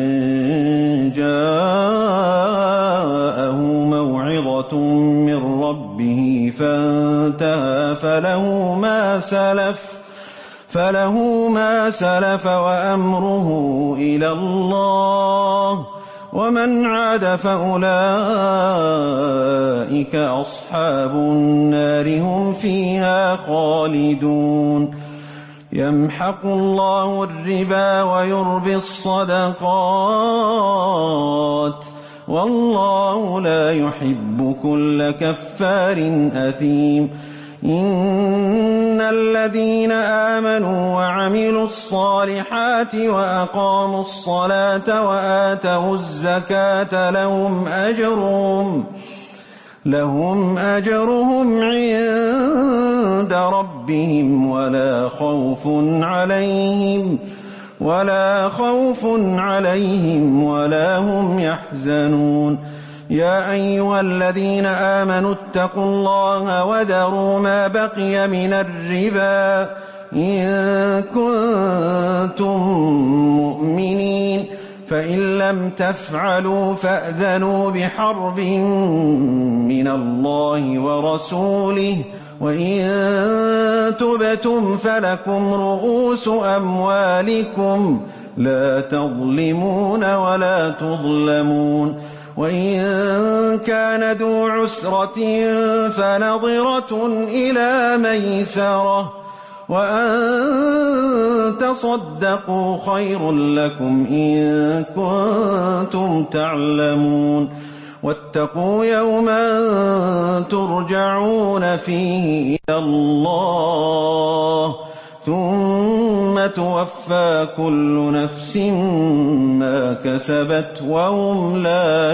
جاءه موعظة من ربه فانتهى فله ما سلف وأمره إلى الله ومن عاد فأولئك أصحاب النار هم فيها خالدون يمحق الله الربا ويربي الصدقات والله لا يحب كل كفار أثيم إن الذين آمنوا وعملوا الصالحات وأقاموا الصلاة وآتوا الزكاة لهم أجرهم عند ربهم ولا خوف عليهم ولا هم يحزنون يا أيها الذين آمنوا اتقوا الله وذروا ما بقي من الربا إن كنتم مؤمنين فإن لم تفعلوا فأذنوا بحرب من الله ورسوله وإن تبتم فلكم رؤوس أموالكم لا تظلمون ولا تظلمون وإن كان ذو عسرة فنظرة إلى ميسرة وأن تصدقوا خير لكم إن كنتم تعلمون واتقوا يوما ترجعون فيه إلى الله ثم توفى كل نفس ما كسبت وهم لا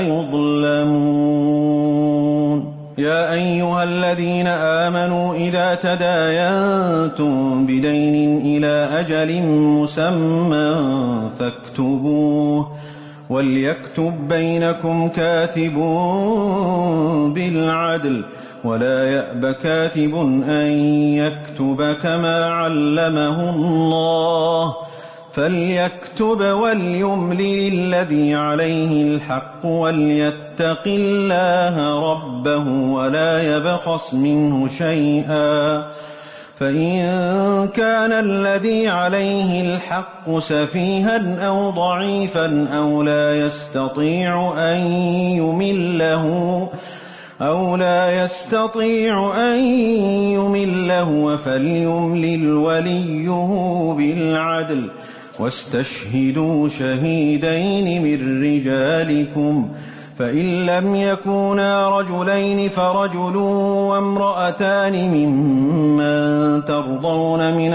يظلمون يا أيها الذين آمنوا إذا تداينتم بدين إلى أجل مسمى فاكتبوه وليكتب بينكم كاتب بالعدل ولا يأب كاتب أن يكتب كما علمه الله فليكتب وليملل الذي عليه الحق وليتق الله ربه ولا يبخس منه شيئا فإن كان الذي عليه الحق سفيها أو ضعيفا أو لا يستطيع أن يمله فليملل وليه بالعدل واستشهدوا شهيدين من رجالكم فإن لم يكونا رجلين فرجل وامرأتان ممن ترضون من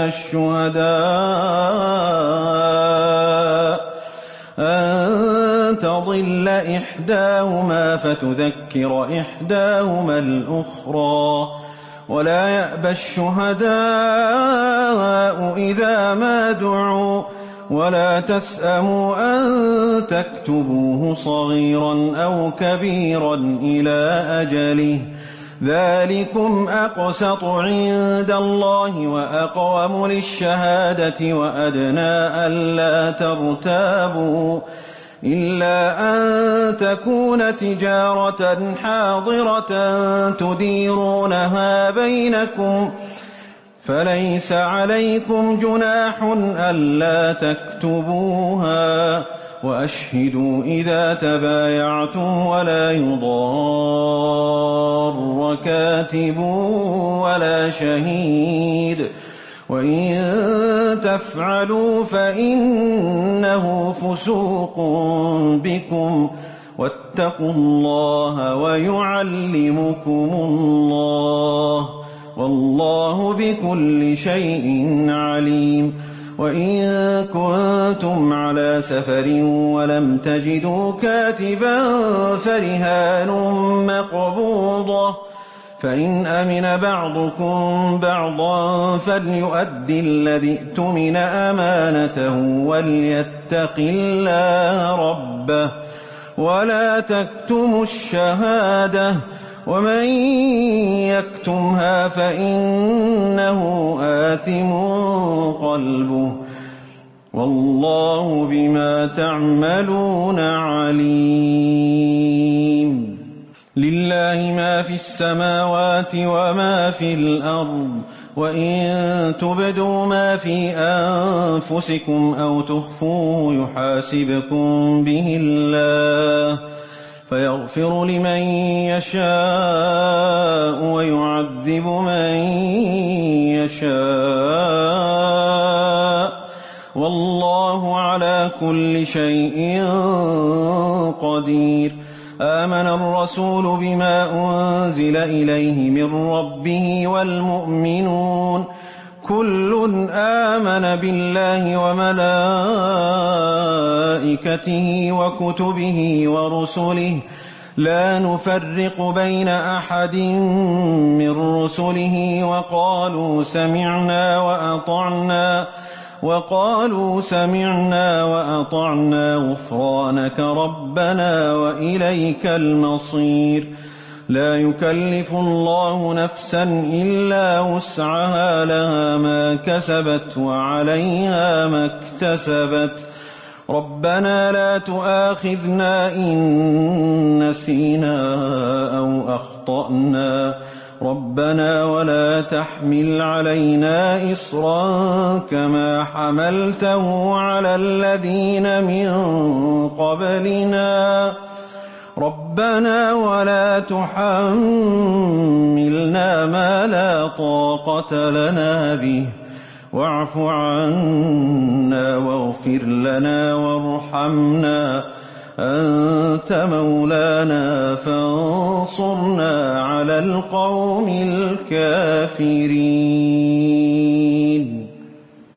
الشهداء أن تضل إحداهما فتذكر إحداهما الأخرى ولا يأبى الشهداء إذا ما دعوا ولا تسأموا أن تكتبوه صغيرا أو كبيرا إلى أجله ذلكم أقسط عند الله وأقوم للشهادة وأدنى ألا ترتابوا إلا أن تكون تجارة حاضرة تديرونها بينكم فليس عليكم جناح ألا تكتبوها وأشهدوا إذا تبايعتم ولا يضار كاتب ولا شهيد وإن تفعلوا فإنه فسوق بكم واتقوا الله ويعلمكم الله والله بكل شيء عليم. وإن كنتم على سفر ولم تجدوا كاتبا فرهان مقبوضة، فإن أمن بعضكم بعضا فليؤدي الذي اؤتمن أمانته وليتق الله ربه ولا تكتموا الشهادة، ومن يكتمها فإنه آثم قلبه، والله بما تعملون عليم. لله ما في السماوات وما في الأرض، وإن تبدوا ما في أنفسكم أو تخفوه يحاسبكم به الله فيغفر لمن يشاء ويعذب من يشاء، والله على كل شيء قدير. آمن الرسول بما أنزل إليه من ربه والمؤمنون كل آمن بالله وملائكته وكتبه ورسله لا نفرق بين أحد من رسله وقالوا سمعنا وأطعنا غفرانك ربنا وإليك المصير. لا يكلف الله نفسا إلا وسعها، لها ما كسبت وعليها ما اكتسبت. ربنا لا تؤاخذنا إن نسينا أو أخطأنا، ربنا ولا تحمل علينا إصرا كما حملته على الذين من قبلنا، ربنا ولا تحملنا ما لا طاقة لنا به، واعف عنا واغفر لنا وارحمنا، أنت مولانا فانصرنا على القوم الكافرين.